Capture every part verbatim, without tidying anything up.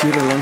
Sí, Rolón.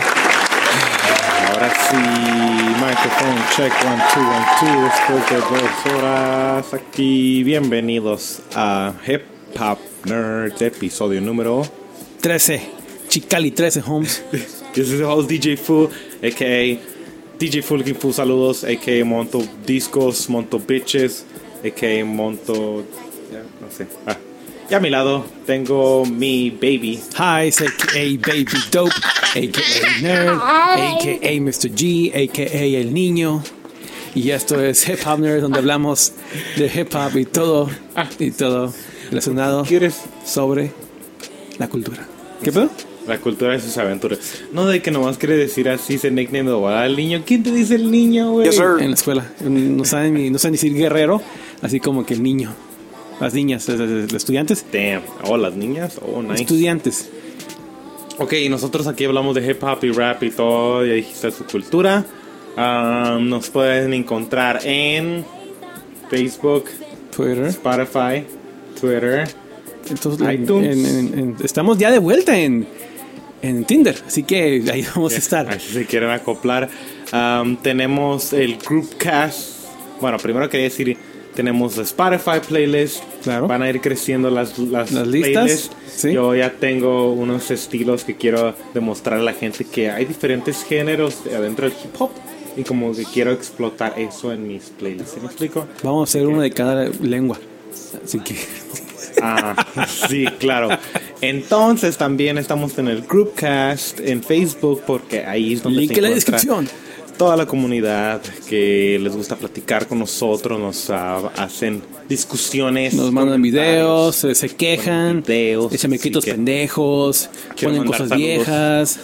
Ahora sí, microphone check, one, two, one, two. Después de dos horas aquí, bienvenidos a Hip Hop Nerds, episodio número trece. Chicali trece, Holmes. This is the host D J Fu, a k a. D J Fu looking Fu, saludos, a k a. Monto Discos, Monto Bitches, a k a. Monto... Ya, no sé. Ah. Y a mi lado tengo mi baby. Hi, it's a k a. Baby Dope, a k a. Nerd, a k a. mister G, a k a. El Niño. Y esto es Hip Hop Nerd, donde hablamos de hip hop y todo, y todo relacionado ¿Quieres? sobre la cultura. ¿Qué pedo? La cultura de sus aventuras. No de que nomás quiere decir así ese nickname de volar al niño. ¿Quién te dice el niño, güey? Yes, en la escuela. No saben ni, no saben decir guerrero, así como que el niño. Las niñas, los estudiantes. Damn. Oh, las niñas. Oh, nice. Estudiantes. Ok, nosotros aquí hablamos de hip hop y rap y todo. Ya dijiste su cultura. Um, nos pueden encontrar en Facebook, Twitter, Spotify, Twitter, entonces, iTunes. En, en, en, estamos ya de vuelta en, en Tinder, así que ahí vamos a estar. Ahí si se quieren acoplar. Um, tenemos el Groupcast. Bueno, primero quería decir, tenemos la Spotify playlist. Claro. Van a ir creciendo las, las, las listas. playlists. ¿Sí? Yo ya tengo unos estilos que quiero demostrar a la gente que hay diferentes géneros adentro del hip hop. Y como que quiero explotar eso en mis playlists. ¿Sí me explico? Vamos a hacer uno de cada lengua. Así que... Ah, sí, claro. Entonces también estamos en el Groupcast en Facebook, porque ahí es donde link se en la encuentra descripción. toda la comunidad que les gusta platicar con nosotros, nos uh, hacen discusiones, nos mandan videos, se, se quejan, videos, echan mequitos pendejos, ponen cosas saludos viejas.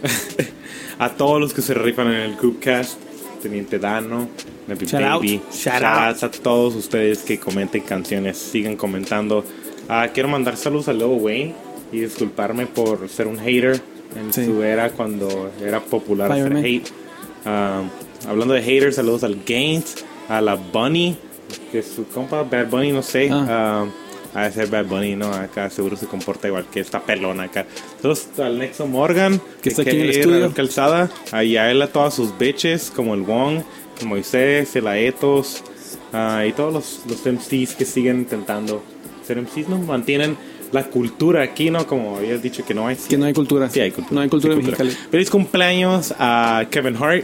a todos los que se rifan en el Groupcast, Teniente Dano, Nappy Shout Baby, out. shout outs a todos ustedes que comenten canciones, sigan comentando. Uh, quiero mandar saludos a Lil Wayne y disculparme por ser un hater en Sí. su era cuando era popular hacer Fireman. hate. Um, hablando de haters, saludos al Gaines, a la Bunny, que es su compa Bad Bunny, no sé. Ah. Um, a ser Bad Bunny, no, acá seguro se comporta igual que esta pelona acá. Entonces al Nexo Morgan, Que está aquí en el que estudio. Radio Calzada, ahí a él a todas sus bitches, como el Wong, el Moisés, el Aetos, uh, y todos los, los M Cs que siguen intentando ser M Cs, ¿no? Mantienen la cultura aquí, ¿no? Como habías dicho que no hay. Que no hay cultura. Sí hay cultura. No hay cultura Sí, mexicana. Feliz cumpleaños a Kevin Hart,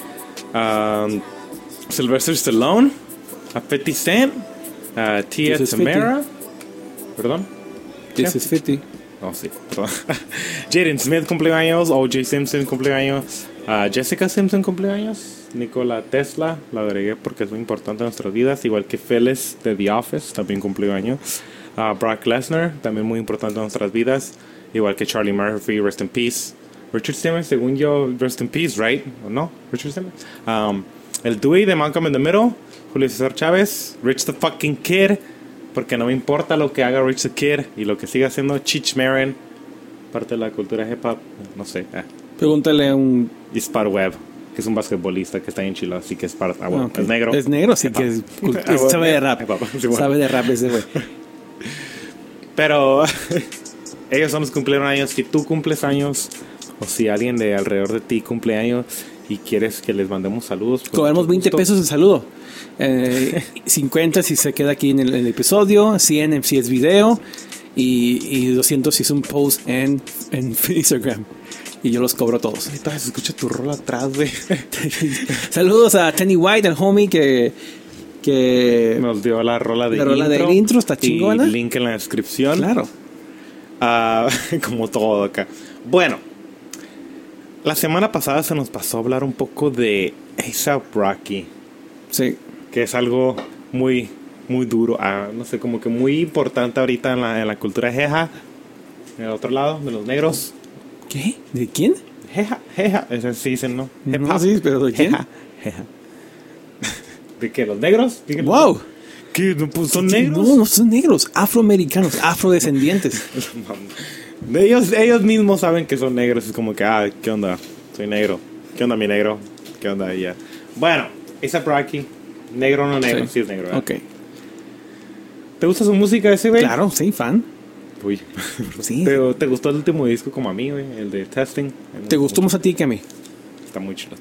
um, Sylvester Stallone, a fifty Cent, a Tia This is Tamara. Perdón. This is fifty. Oh, sí, perdón. Jaden Smith cumpleaños, O J Simpson cumpleaños, uh, Jessica Simpson cumpleaños, Nikola Tesla, la agregué porque es muy importante en nuestras vidas, igual que Phyllis de The Office, también cumpleaños, uh, Brock Lesnar, también muy importante en nuestras vidas, igual que Charlie Murphy, rest in peace. Richard Simmons, según yo, rest in peace, right? ¿O no? Richard Simmons. Um, el Dewey de Malcolm in the Middle, Julio César Chávez, Rich the fucking Kid, porque no me importa lo que haga Rich the Kid y lo que siga haciendo Cheech Marin, parte de la cultura hip hop, no sé. Eh. Pregúntale a un... Y Spud Webb, que es un basquetbolista que está en Chile, así que es parte. Ah, bueno, Okay. es negro. Es negro, sí que es, Ah, bueno, sabe de rap. hip hop, sí, bueno. Sabe de rap ese güey. Pero ellos son los cumpleaños. Si tú cumples años, o si alguien de alrededor de ti cumple años y quieres que les mandemos saludos, pues, Cobramos mucho veinte gusto. pesos de saludo. Eh, cincuenta si se queda aquí en el, en el episodio, cien si es video y, y doscientos si es un post en, en Instagram. Y yo los cobro todos. Ahorita se escucha tu rol atrás, güey. Saludos a Tenny White, el homie que, que Nos dio la rola de La rola intro. del intro está chingona. Y link en la descripción. claro. Uh, como todo acá. Bueno, la semana pasada se nos pasó a hablar un poco de A$AP Rocky, Sí. que es algo muy, muy duro. Uh, no sé, como que muy importante ahorita en la, en la cultura jeja. En el otro lado, de los negros. ¿Qué? ¿De quién? Jeja, jeja. Eso sí dicen, ¿no? Hip No, hop. sí, pero ¿de quién? Jeja, jeja. ¿De qué? ¿Los negros? Díganlo. ¡Wow! ¿Qué? Pues, ¿son ¿Qué? negros? No, no son negros, afroamericanos, afrodescendientes. ellos, ellos mismos saben que son negros. Es como que, ah, ¿qué onda? Soy negro. ¿Qué onda, mi negro? ¿Qué onda? Ya. Bueno, A$AP Rocky. Negro o no negro, sí, Sí. es negro, ¿verdad? Ok. ¿Te gusta su música ese, güey? Claro, sí, fan. Uy. Sí. ¿Te, ¿Te gustó el último disco como a mí, güey? El de Testing. ¿Te gustó más a ti que a mí? Está muy chido.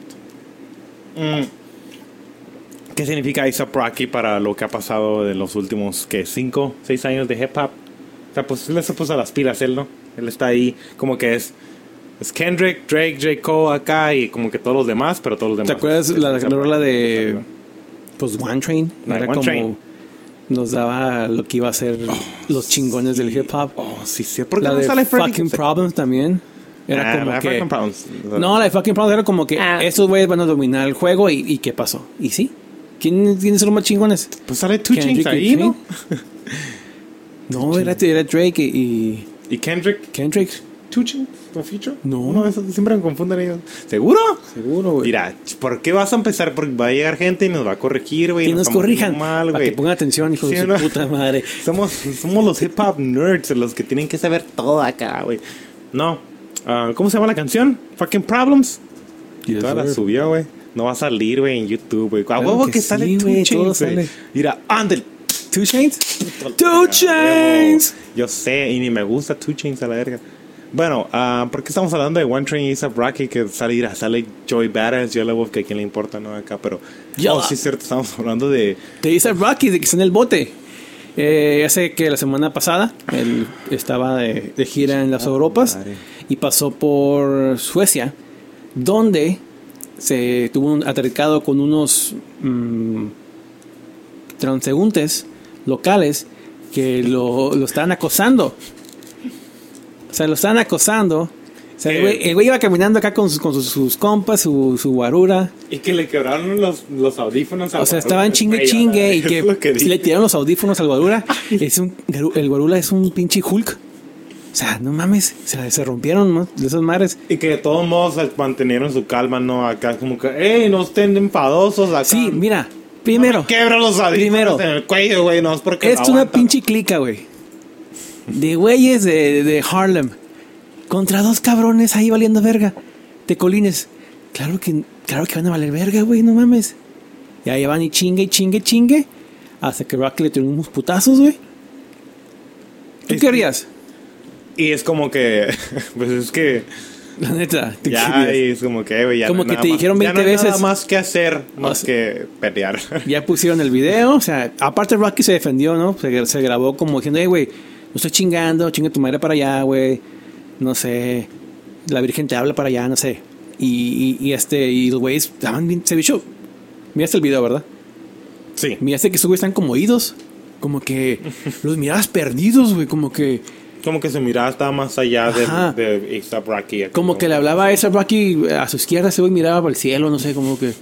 Mm. ¿Qué significa A$AP Rocky para lo que ha pasado de los últimos, ¿qué? ¿Cinco, seis años de hip hop? O sea, pues él se puso a las pilas, él, ¿no? Él está ahí como que es... Es Kendrick, Drake, J. Cole acá y como que todos los demás, pero todos los demás. ¿Te acuerdas la rola de... Pues One Train? La Era One como... Train. Nos daba lo que iba a ser oh, los chingones sí. del hip hop. Oh, sí, sí. ¿Por qué la no de sale Fucking Problems también. Era ah, como la que... Fucking Problems. No, la de Fucking Problems era como que ah. estos güeyes van a dominar el juego y, y ¿qué pasó? ¿Y sí? ¿Quién tiene los más chingones? Pues sale two Chainz ahí, ¿no? No, era, era Drake y... ¿Y Kendrick? Kendrick. two Chainz, ¿no feature? No. No, eso siempre me confunden ellos. ¿Seguro? Seguro, güey. Mira, ¿por qué vas a empezar? Porque va a llegar gente y nos va a corregir, güey. Que nos corrijan. Mal, para que pongan atención, hijos sí, de su no? puta madre. Somos, somos los hip hop nerds, los que tienen que saber todo acá, güey. No. Uh, ¿Cómo se llama la canción? Fucking Problems. Yes, Toda la subió, güey. No va a salir, güey, en YouTube, güey. A claro huevo que, que sí, sale two Chainz, güey. Mira, ándale. ¿two Chainz? two Chainz. Yo sé, y ni me gusta two Chainz a la verga. Bueno, uh, ¿por qué estamos hablando de One Train y A$AP Rocky? Que sale, sale Joey Badass, Yellow Wolf, que a quién le importa, ¿no? Acá, pero... Yo. Oh, sí es cierto, estamos hablando de... De A$AP Rocky, de que está en el bote. Eh, hace que la semana pasada él estaba de, de gira en las oh, Europas madre. Y pasó por Suecia, donde se tuvo un atercado con unos mmm, transeúntes locales que lo, lo estaban acosando. O sea, lo estaban acosando. O sea, el güey, el güey iba caminando acá con sus, con sus, sus compas, su, su guarura. Y que le quebraron los, los audífonos al O sea, estaban chingue chingue y que, que le tiraron los audífonos al guarura. Es un, el guarura es un pinche Hulk. O sea, no mames, se, se rompieron, ¿no? De esas madres. Y que de todos modos mantenieron su calma, ¿no? Acá como que, ¡ey, no estén enfadosos acá! Sí, mira, primero. No quebra los audífonos primero, en el cuello, güey, no es porque es una pinche clica, güey. De güeyes de, de Harlem. Contra dos cabrones ahí valiendo verga. De colines. Claro que, claro que van a valer verga, güey, no mames. Y ahí van y chingue, chingue, chingue. Hasta que Rocky le tiró unos putazos, güey. ¿Tú es, qué harías? Y es como que... Pues es que... La neta. ¿te ya y es como que, güey, ya como no que te más, dijeron veinte ya no hay veces. Nada más que hacer, más o sea, que pelear. Ya pusieron el video. O sea, aparte Rocky se defendió, ¿no? Se, se grabó como diciendo, hey, güey, no estoy chingando, chinga tu madre para allá, güey. No sé, la Virgen te habla para allá, no sé. Y, y, y este, y los güeyes estaban bien, se bichó. Miraste el video, ¿verdad? Sí. Miraste que esos güeyes están como oídos. Como que los mirabas perdidos, güey, como que... Como que su mirada estaba más allá de, de A$AP Rocky. Como, como que le hablaba a A$AP Rocky a su izquierda, ese güey miraba para el cielo, no sé, como que...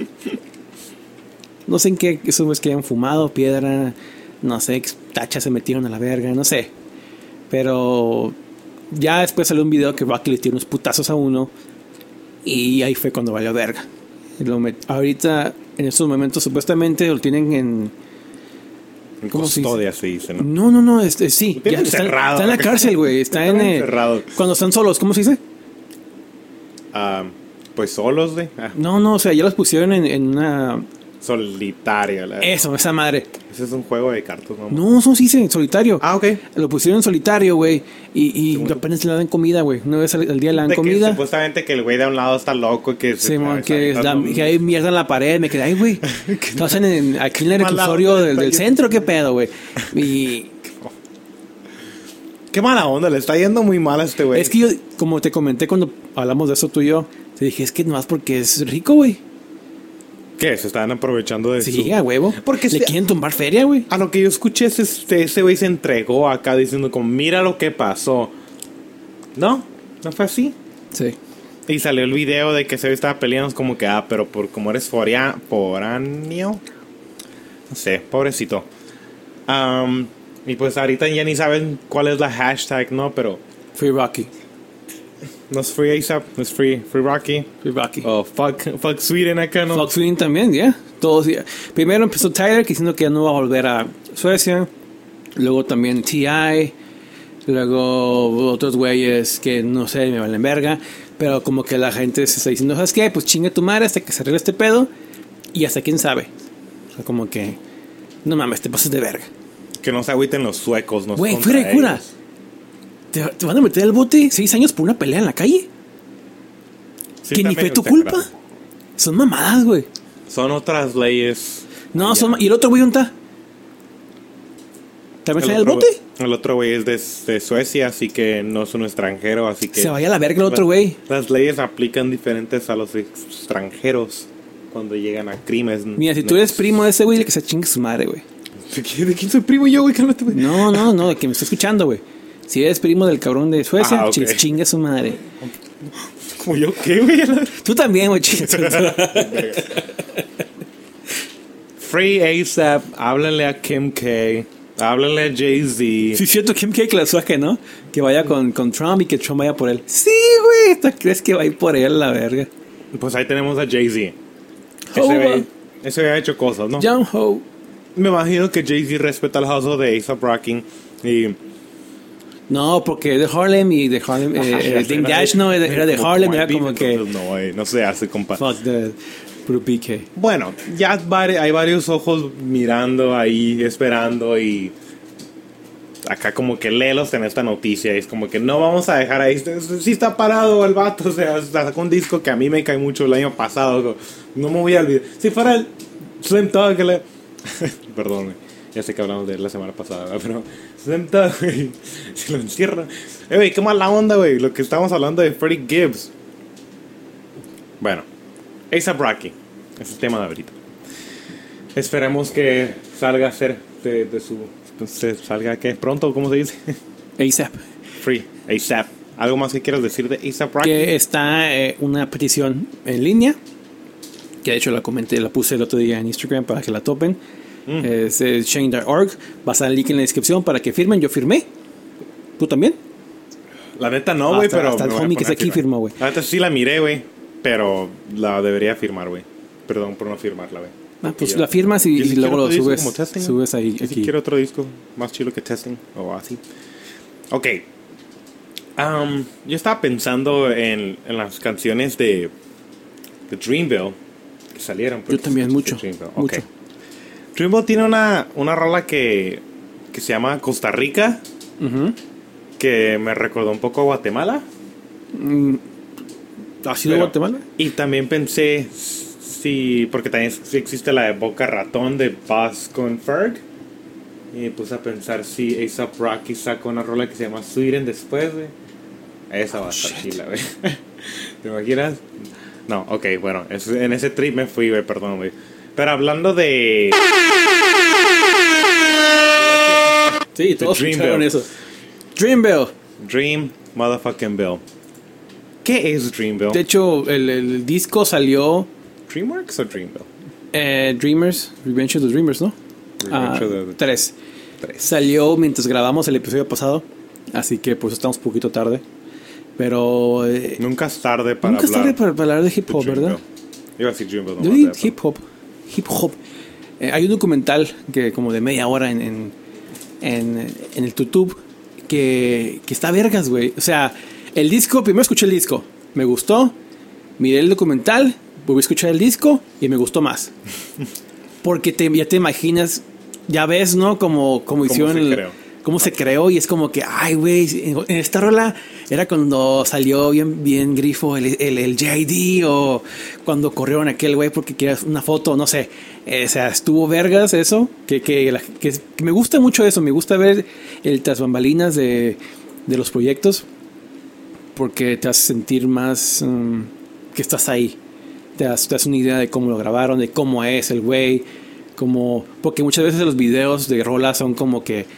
No sé en qué, esos güeyes que habían fumado, piedra, no sé, tachas se metieron a la verga, no sé. Pero... Ya después salió un video que Rocky le tiró unos putazos a uno. Y ahí fue cuando valió verga. Lo met- ahorita, en estos momentos, supuestamente lo tienen en... En custodia, se dice, ¿no? No, no, no, este, sí. Ya está, está en la cárcel, güey. Está en... Eh, cuando están solos, ¿cómo se dice? Uh, pues solos, güey. Ah. No, no, o sea, ya los pusieron en, en una... Solitaria. La... Eso, esa madre. Ese es un juego de cartas, ¿no? No, eso sí, en solitario. Ah, ok. Lo pusieron en solitario, güey. Y, y apenas le dan comida, güey. Una vez al, al día le dan de comida. Que, supuestamente que el güey de un lado está loco. Que, sí, man, que, la, que hay mierda en la pared. Me quedé, ay, güey. Estás en, en, aquí en el reclusorio del, del centro, ¿qué pedo, güey? Y... Qué mala onda, le está yendo muy mal a este güey. Es que yo, como te comenté cuando hablamos de eso tú y yo, te dije, es que nomás porque es rico, güey. ¿Qué? Se están aprovechando de eso. Sí, su... a huevo. Porque le se... quieren tumbar feria, güey. A lo que yo escuché, ese, ese güey se entregó acá diciendo como, mira lo que pasó. ¿No? ¿No fue así? Sí. Y salió el video de que ese güey estaba peleando como que, ah, pero por como eres foria, foráneo. No sé, pobrecito. Um, y pues ahorita ya ni saben cuál es la hashtag, ¿no? Pero... Free Rocky. No es Free A$AP, no es Free, free Rocky. Free Rocky. Oh, fuck, fuck Sweden acá, ¿no? Fuck Sweden también, ya. Yeah. Todos, yeah. Primero empezó Tyler diciendo que ya no va a volver a Suecia. Luego también T I. Luego otros güeyes que no sé, me valen verga. Pero como que la gente se está diciendo, ¿sabes qué? Pues chinga tu madre hasta que se arregle este pedo. Y hasta quién sabe. O sea, como que, no mames, te pasas de verga. Ok. Que no se agüiten los suecos, no. Güey, fuera de cura. ¿Te, ¿Te van a meter al bote seis años por una pelea en la calle? Sí, que ni fue tu culpa. Grave. Son mamadas, güey. Son otras leyes. No, son. ¿Y el otro güey dónde está? ¿También sale al bote? El otro güey es de, de Suecia, así que no es un extranjero, así que... Se vaya a la verga el otro güey. Las, las leyes aplican diferentes a los extranjeros cuando llegan a crímenes. Mira, si tú eres primo de ese güey, que se chingue su madre, güey. ¿De quién soy primo yo, güey? Cálmate, güey. No, no, no, de que me está escuchando, güey. Si eres primo del cabrón de Suecia, ah, okay. Chingue su madre. ¿Como yo qué, güey? Tú también, güey, chingue su madre. Free ASAP, háblenle a Kim K. Háblenle a Jay-Z. Sí, es cierto, Kim K que la sueque, ¿no? Que vaya con, con Trump y que Trump vaya por él. Sí, güey, ¿tú crees que va a ir por él, la verga? Pues ahí tenemos a Jay-Z. Ese güey ese ha hecho cosas, ¿no? Young Ho. Me imagino que Jay-Z respeta el hustle de A$AP Rocky y... No, porque de Harlem y de Harlem... Eh, Dame Dash no era de Harlem, era como que... No, güey, no se hace, compa. Fuck the... P K. Bueno, ya hay varios ojos mirando ahí, esperando y acá como que léelos en esta noticia. Y es como que no vamos a dejar ahí. Sí está parado el vato, o sea, sacó un disco que a mí me cae mucho el año pasado. No me voy a olvidar. Si fuera el Slim Thug que le... Perdón, ya sé que hablamos de él la semana pasada, ¿verdad? Pero Slim Thug, güey, si lo encierran. Eh, güey, qué mala onda, güey, lo que estamos hablando de Freddie Gibbs. Bueno, A$AP Rocky es el tema de ahorita. Esperemos que salga a ser de, de su... Se salga que pronto, ¿cómo se dice? A$AP. Free, A$AP. ¿Algo más que quieras decir de A$AP Rocky? Que está eh, una petición en línea, que de hecho la comenté, la puse el otro día en Instagram para que la topen. Mm. Es eh, change dot org. Va a estar el link en la descripción para que firmen. Yo firmé. ¿Tú también? La neta no, güey, pero... Hasta el homie que está aquí firmó, güey. La neta sí la miré, güey. Pero la debería firmar, güey. Perdón por no firmarla, güey. Ah, pues yo, la firmas y, y luego lo subes. Testing, subes ahí. Yo si quiero otro disco más chilo que Testing o así. Ok. Um, yo estaba pensando en, en las canciones de, de Dreamville que salieron. Yo también, mucho. Dreamville. mucho. Okay. Dreamville tiene una, una rola que, que se llama Costa Rica. Uh-huh. Que me recordó un poco a Guatemala. Mm. ¿Ha sido Pero, Guatemala? Y también pensé, sí, porque también sí existe la de Boca Ratón de Buzz con Ferg. Y me puse a pensar si A$AP Rocky sacó una rola que se llama Sweden después, güey. Esa va a estar chila, güey. ¿Te imaginas? No, ok, bueno, es, en ese trip me fui, güey, perdón, güey. Pero hablando de... Sí, todos escucharon eso. Dreamville. Dream motherfucking Bill. ¿Qué es Dreamville? De hecho, el, el disco salió... ¿DreamWorks o Dreamville? Eh, Dreamers, Revenge of the Dreamers, ¿no? Revenge uh, of the... Tres. tres. Salió mientras grabamos el episodio pasado, así que pues estamos un poquito tarde. Pero... Eh, nunca es tarde para nunca hablar. Nunca es tarde para, para hablar de hip hop, ¿verdad? Iba a decir Dreamville. Yo No hip hop. Hip hop. Eh, hay un documental que como de media hora en, en, en, en el YouTube que, que está vergas, güey. O sea... El disco, primero escuché el disco, me gustó, miré el documental, volví a escuchar el disco y me gustó más. Porque te, ya te imaginas, ya ves, ¿no? Como, como hicieron ¿Cómo se el, creó? Cómo se creó y es como que, ay, güey, en, en esta rola era cuando salió bien, bien grifo el, el, el J D o cuando corrieron aquel güey porque querías una foto, no sé. Eh, o sea, estuvo vergas eso, que, que, la, que, que me gusta mucho eso, me gusta ver el tras bambalinas de, de los proyectos. Porque te hace sentir más um, que estás ahí. Te das, te das una idea de cómo lo grabaron, de cómo es el güey. Como, porque muchas veces los videos de rolas son como que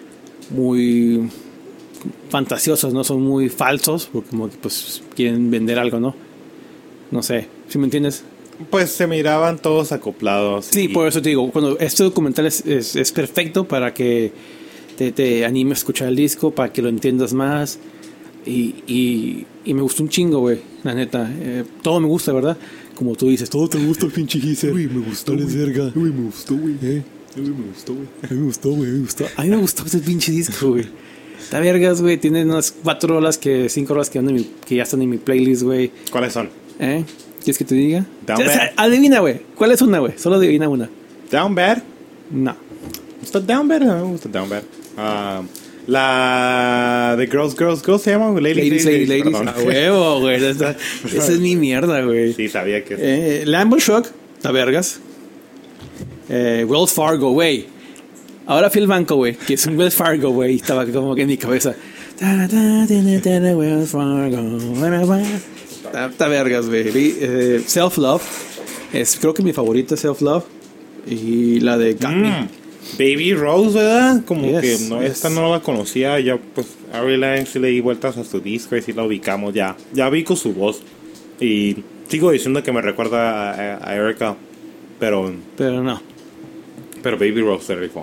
muy fantasiosos, ¿no? Son muy falsos, porque como que pues quieren vender algo, ¿no? No sé, ¿sí me entiendes? Pues se miraban todos acoplados. Sí, y... por eso te digo, cuando este documental es, es, es perfecto para que te, te anime a escuchar el disco, para que lo entiendas más. Y, y, y me gustó un chingo, güey, la neta. Eh, todo me gusta, ¿verdad? Como tú dices, todo te gusta el pinche Gizer. Uy, me gustó, güey. Verga. Uy, me gustó, güey. ¿Eh? Uy, me gustó, güey. A mí me gustó, güey, me gustó. A mí me gustó ese pinche disco, güey. Está vergas, güey. Tiene unas cuatro horas, que cinco horas que, mi, que ya están en mi playlist, güey. ¿Cuáles son? ¿Eh? ¿Quieres que te diga? Down o sea, adivina, güey. ¿Cuál es una, güey? Solo adivina una. Down Bad. No. Está down bad, no me gusta down bad. Uh, la de Girls, Girls, Girls se llama Ladies, Ladies, Ladies, Ladies. Perdón. A huevo, güey. Esa, esa es mi mierda, güey. Sí, sabía que eh, Lambo Shock, la vergas. Eh, Wells Fargo, güey. Ahora fui al banco, güey, que es un Wells Fargo, güey. Estaba como que en mi cabeza. Wells Fargo. Está vergas, güey. Eh, Self Love. Es, creo que mi favorita es Self Love. Y la de Got Me. Mm. Baby Rose, ¿verdad? Como Yes, que no, yes. esta no la conocía. Ya, pues, a Avril sí le di vueltas a su disco y sí la ubicamos ya. Ya vi con su voz. Y sigo diciendo que me recuerda a, a, a Erika. Pero, Pero no. pero Baby Rose se rifó.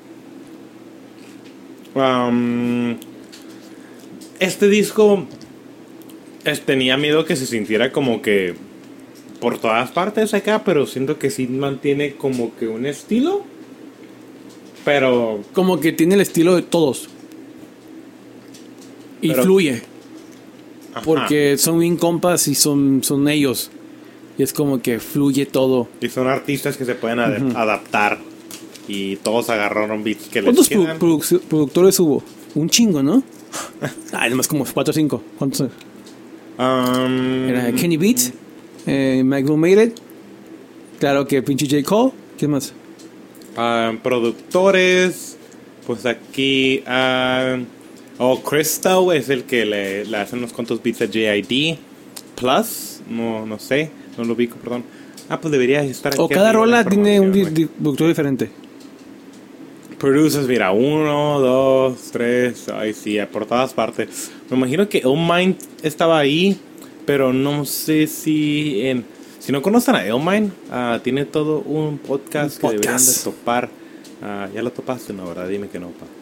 Um, este disco es, tenía miedo que se sintiera como que por todas partes acá, pero siento que sí mantiene como que un estilo. Pero Como que tiene el estilo de todos. Y Pero- fluye. ajá. Porque son bien compas y son, son ellos. Y es como que fluye todo. Y son artistas que se pueden ad- Ujú. adaptar. Y todos agarraron beats que les ¿Cuántos produ- quedan. produ- productores hubo? Un chingo, ¿no? Ay, nomás como cuatro o cinco. ¿Cuántos? Um, Era Kenny Beats, eh, Mike Made It. Claro que pinche J. Cole. ¿Qué más? um, productores. Pues aquí. Um, oh, Crystal es el que le, le hace unos cuantos beats a J I D. Plus. No, no sé. No lo ubico, perdón. Ah, pues debería estar O aquí cada arriba la rola tiene un información, di- güey. di- productor diferente. Producers, mira, uno, dos, tres, ay sí, por todas partes. Me imagino que Illmind estaba ahí, pero no sé si en... Si no conocen a Illmind, uh, tiene todo un podcast, Un que deberían de podcast. topar. Uh, ya lo topaste, ¿no? ¿Verdad? Dime que no, pa.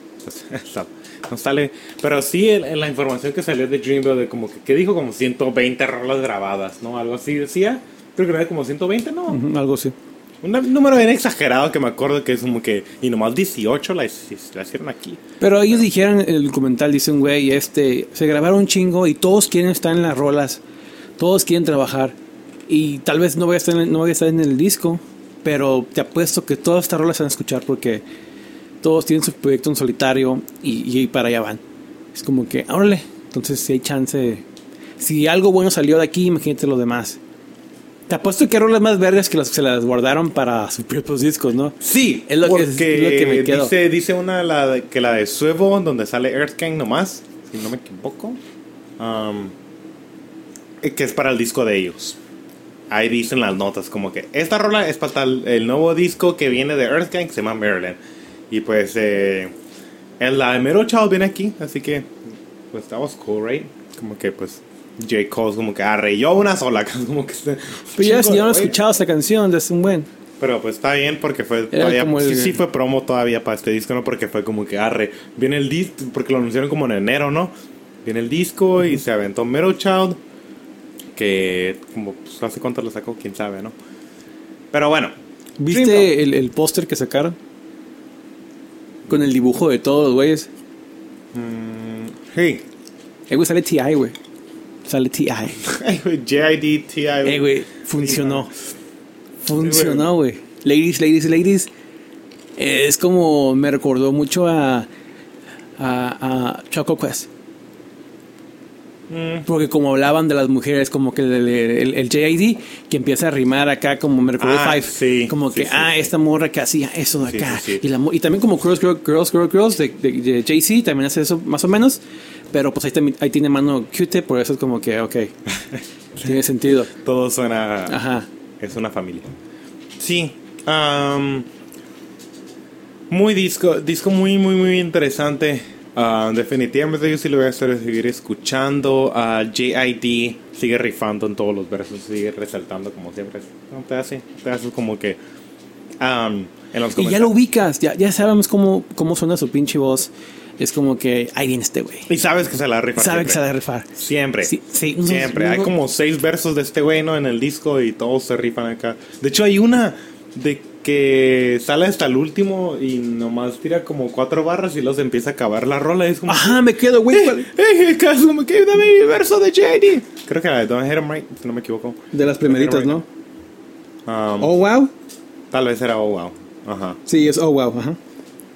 No sale, pero sí en, en la información que salió de Dreamville, de como que, que dijo como ciento veinte rolas grabadas, ¿no? Algo así decía. Creo que era como ciento veinte, ¿no? Ujú, algo así. Un número bien exagerado que me acuerdo que es como que... Y nomás dieciocho la, la hicieron aquí. Pero ellos dijeron en el documental, dicen, güey, este, se grabaron un chingo y todos quieren estar en las rolas, todos quieren trabajar y tal vez no voy a estar en, no voy a estar en el disco, pero te apuesto que todas estas rolas se van a escuchar porque todos tienen su proyecto en solitario y, y para allá van. Es como que, órale, entonces si hay chance, si algo bueno salió de aquí, imagínate lo demás. Te apuesto que hay rolas más vergas que las que se las guardaron para sus propios discos, ¿no? Sí, Es lo que- porque es lo que me quedo. Dice, dice una la de- que la de Suevo, donde sale Earth Gang nomás, si no me equivoco. Um, eh, que es para el disco de ellos. Ahí dicen las notas, como que esta rola es para tal- el nuevo disco que viene de Earth Gang, que se llama Maryland. Y pues, eh, en la de Middle Child viene aquí, así que, pues, that was cool, right? Como que, pues, J. Cole, como que arre, yo una sola, como que... se- Pero ya, chingo ya no he de- escuchado esta canción, es un buen. Pero pues está bien porque fue Era todavía, como el- sí, sí fue promo todavía para este disco, ¿no? Porque fue como que arre, viene el disco, porque lo anunciaron como en enero, ¿no? Viene el disco y se aventó Middle Child, que como pues, hace cuánto lo sacó, quién sabe, ¿no? Pero bueno. ¿Viste Dreamville. el, el póster que sacaron? Con el dibujo de todos los güeyes. Mm, sí. Eh, güey, sale T I, güey. Sale T I. J I D, T I. Eh, güey, funcionó. Funcionó, güey. Ladies, ladies, ladies. Eh, es como me recordó mucho a, a, a Choco Quest. Mm, Porque como hablaban de las mujeres, como que el, el, el J I D que empieza a rimar acá como me recordó Ah, Five. sí, como sí, que, sí, ah, sí. esta morra que hacía eso de Sí, acá. sí, sí. Y, la, mo- y también como Girls, Girls, Girls, Girls, Girls de, de, de Jay-Z también hace eso más o menos. Pero pues ahí, también, ahí tiene mano Q-Tip, por eso es como que, ok, tiene sentido. todo suena... Ajá. Es una familia. Sí. um, muy disco. Disco muy, muy, muy interesante. Uh, definitivamente yo sí lo voy a hacer seguir escuchando. Uh, J I D sigue rifando en todos los versos. Sigue resaltando como siempre. No te hace. Te hace como que. Um, en los Y ya comentarios. lo ubicas, ya, ya sabemos cómo, cómo suena su pinche voz. Es como que ahí viene este güey. Y sabes que se la rifa. Sabe siempre. que se va a rifar. Siempre. Sí, sí, no, Siempre. no, Hay no. como seis versos de este güey, ¿no? En el disco y todos se rifan acá. De hecho, hay una de que sale hasta el último y nomás tira como cuatro barras y luego se empieza a acabar la rola. Y es como... Ajá, me quedo, güey. Eh, eh, casi como que dame mi verso de J D. Creo que la de Don't Hit 'Em Right, si no me equivoco. De las primeritas, ¿no? Um, Oh, wow. Tal vez era Oh Wow. Ajá. Sí, es oh, wow. Ajá.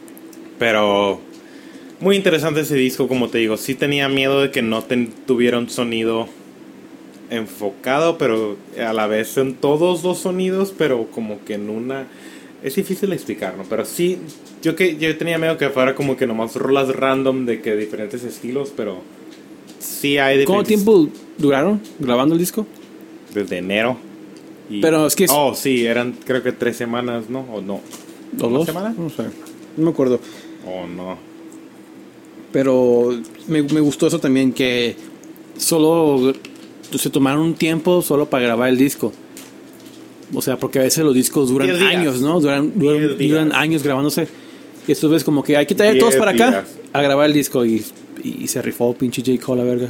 Pero muy interesante ese disco, como te digo. Sí tenía miedo de que no ten, tuviera un sonido enfocado, pero a la vez en todos los sonidos, pero como que en una... Es difícil explicarlo, pero sí, yo que yo tenía miedo que fuera como que nomás rolas random de que diferentes estilos, pero sí hay diferentes... ¿Cuánto tiempo duraron grabando el disco? Desde enero. Y... Pero es que... Es... Oh, sí, eran creo que tres semanas, ¿no? ¿O no? ¿O dos semanas? No sé, no me acuerdo. Oh, no. Pero me, me gustó eso también, que solo se tomaron un tiempo solo para grabar el disco. O sea, porque a veces los discos duran años, ¿no? Duran, duran, duran años grabándose. Y esto ves como que hay que traer todos para acá días. A grabar el disco. Y, y se rifó pinche J. Cole, la verga.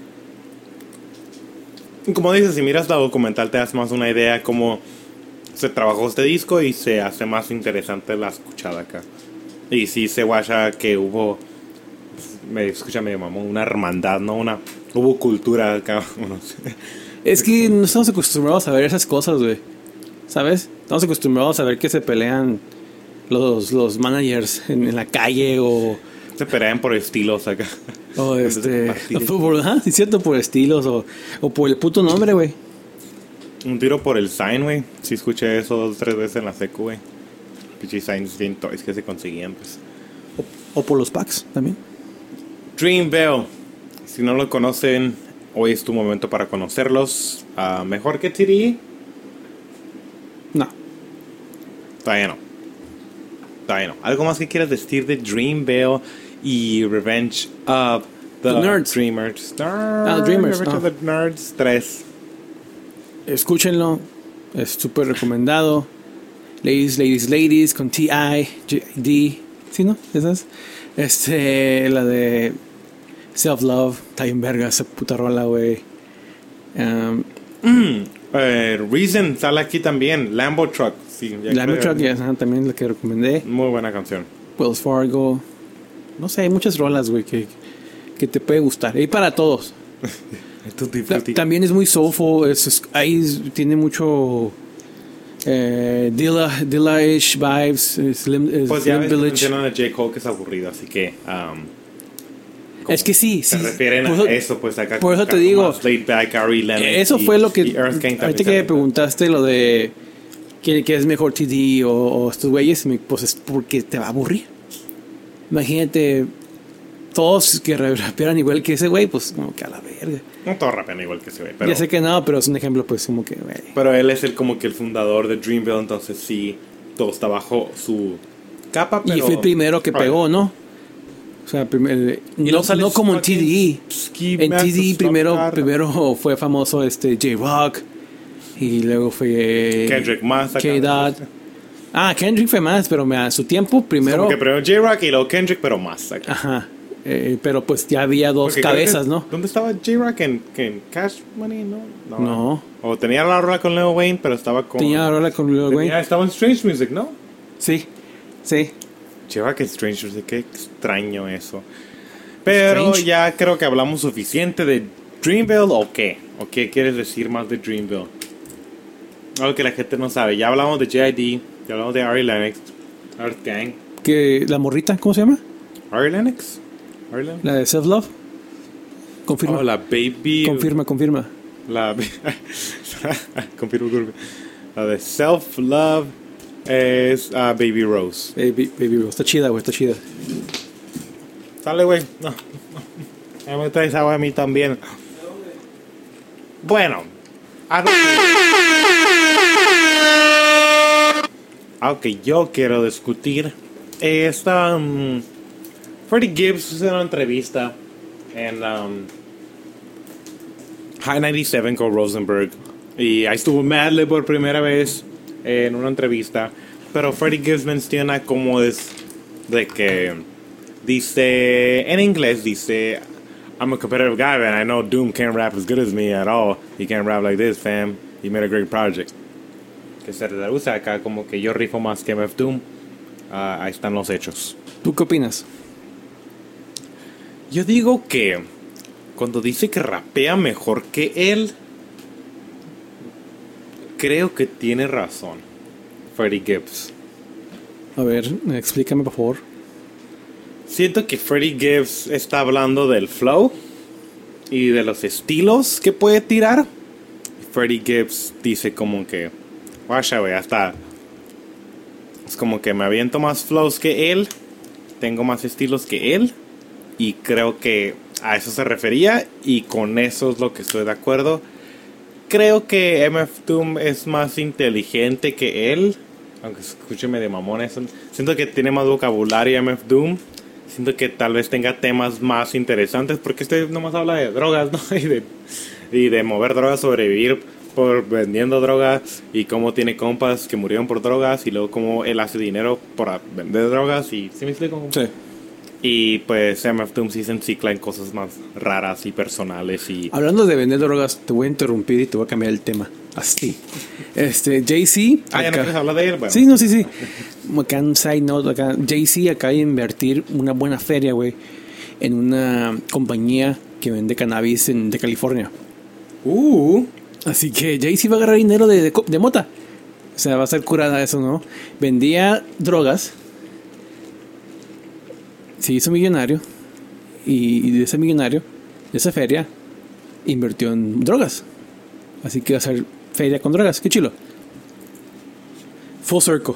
Como dices, si miras la documental te das más una idea cómo se trabajó este disco y se hace más interesante la escuchada acá. Y sí se guacha que hubo, me escucha medio mamón, una hermandad, ¿no? Una, hubo cultura acá. No sé. Es que no estamos acostumbrados a ver esas cosas, güey. ¿Sabes? Estamos acostumbrados a ver que se pelean los, los managers en, en la calle o... Se pelean por estilos acá. O este... Por, ¿ah? Sí, cierto, por estilos o, o por el puto nombre, güey. Un tiro por el sign, güey. Sí escuché eso dos o tres veces en la secu, güey. Pichi signs bien toys que se conseguían, pues. O, o por los packs también. Dreamville. Si no lo conocen, hoy es tu momento para conocerlos. Uh, ¿Mejor que T D E? No. Todavía no. Todavía no. ¿Algo más que quieras decir de Dreamville y Revenge of the, the Nerds? Dreamers. Ah, Dreamers. Revenge Oh. of the Nerds tres. Escúchenlo. Es súper recomendado. Ladies, Ladies, Ladies con T I D. ¿Sí, no? ¿Esas? Este, la de Self Love. Está bien verga esa puta rola, güey. Um, mm, uh, Reason sale aquí también. Lambo Truck. Sí, Lambo Truck, ya yeah, también la que recomendé. Muy buena canción. Wells Fargo. No sé, hay muchas rolas, güey, que, que te puede gustar. Y para todos. Ta- también es muy soulful. Es, es, ahí tiene mucho eh, Dilla, Dilla-ish vibes. Slim, es pues ya Slim ves, Village. mencionan a J. Cole que es aburrido, así que um, es que sí, se sí. refieren Por a eso, pues acá. Por eso te digo. Back, Ari Lennox eso y, fue lo que. Ahorita que me preguntaste lo de que, que es mejor T D o, o estos güeyes, pues es porque te va a aburrir. Imagínate todos que rapearan igual que ese güey, pues como que a la verga. No todos rapean igual que ese güey, pero... Ya sé que no, pero es un ejemplo, pues como que, güey. Pero él es el como que el fundador de Dreamville, entonces sí, todo está bajo su capa, pero... Y fue el primero que pegó, ¿no? O sea, primer, no, no, no como en T D E. En T D E primero, primero fue famoso este J-Rock. Y luego fue... Kendrick más. K-Dot. Ah, Kendrick fue más, pero a su tiempo primero... Como que primero J-Rock y luego Kendrick, pero más. Acá. Ajá. Eh, pero pues ya había dos Porque cabezas, que, ¿no? ¿Dónde estaba J-Rock? ¿En, ¿En Cash Money? No. No. no. O tenía la rola con Lil Wayne, pero estaba con... Tenía la rola con Lil Wayne. Estaba en Strange Music, ¿no? Sí. Sí. J-Rock en Strange Music. Qué extraño eso. Pero Strange. Ya creo que hablamos suficiente de Dreamville, ¿o qué? ¿O qué quieres decir más de Dreamville? Algo que la gente no sabe. Ya hablamos de J I D, ya hablamos de Ari Lennox, Earth Gang. ¿Que la morrita? ¿Cómo se llama? Ari Lennox. Ari Lennox. La de Self Love. Confirma. Oh, la Baby. Confirma, confirma. La confirma, confirma. La de Self Love es uh, Baby Rose. Baby, Baby Rose. Está chida, güey, está chida. Sale, güey. No. no. Me traes agua a mí también. Bueno. Algo que yo quiero discutir es um, Freddie Gibbs hizo una entrevista en um, High noventa y siete con Rosenberg y ahí estuvo Madlib por primera vez en una entrevista, pero Freddie Gibbs menciona como es de que dice en inglés dice I'm a competitive guy, man. I know Doom can't rap as good as me at all. He can't rap like this, fam. He made a great project. Que se traduce acá como que yo rifo más que M F Doom. Uh, ahí están los hechos. ¿Tú qué opinas? Yo digo que cuando dice que rapea mejor que él, creo que tiene razón Freddie Gibbs. A ver, explícame por favor. Siento que Freddie Gibbs está hablando del flow y de los estilos que puede tirar. Freddie Gibbs dice como que, guacha, güey, hasta es como que me aviento más flows que él, tengo más estilos que él, y creo que a eso se refería, y con eso es lo que estoy de acuerdo. Creo que M F Doom es más inteligente que él, aunque escúcheme de mamones. Siento que tiene más vocabulario M F Doom. Siento que tal vez tenga temas más interesantes, porque este nomás habla de drogas, ¿no? Y de, y de mover drogas, sobrevivir por vendiendo drogas, y cómo tiene compas que murieron por drogas, y luego cómo él hace dinero por vender drogas, y ¿sí me explico? Sí. Y pues M F Doom sí se encicla en cosas más raras y personales. Y hablando de vender drogas, te voy a interrumpir y te voy a cambiar el tema. Así. Este, Jay-Z. Ah, ¿ya no quieres hablar de él? Bueno. Sí, no, sí, sí. Acá un side note, acá. Jay-Z acaba de invertir una buena feria, güey, en una compañía que vende cannabis en, de California. Uh. Así que Jay-Z va a agarrar dinero de, de, de mota. O sea, va a ser curada eso, ¿no? Vendía drogas. Se hizo millonario. Y, y de ese millonario, de esa feria, invirtió en drogas. Así que va a ser feria con drogas. Qué chilo. Full circle.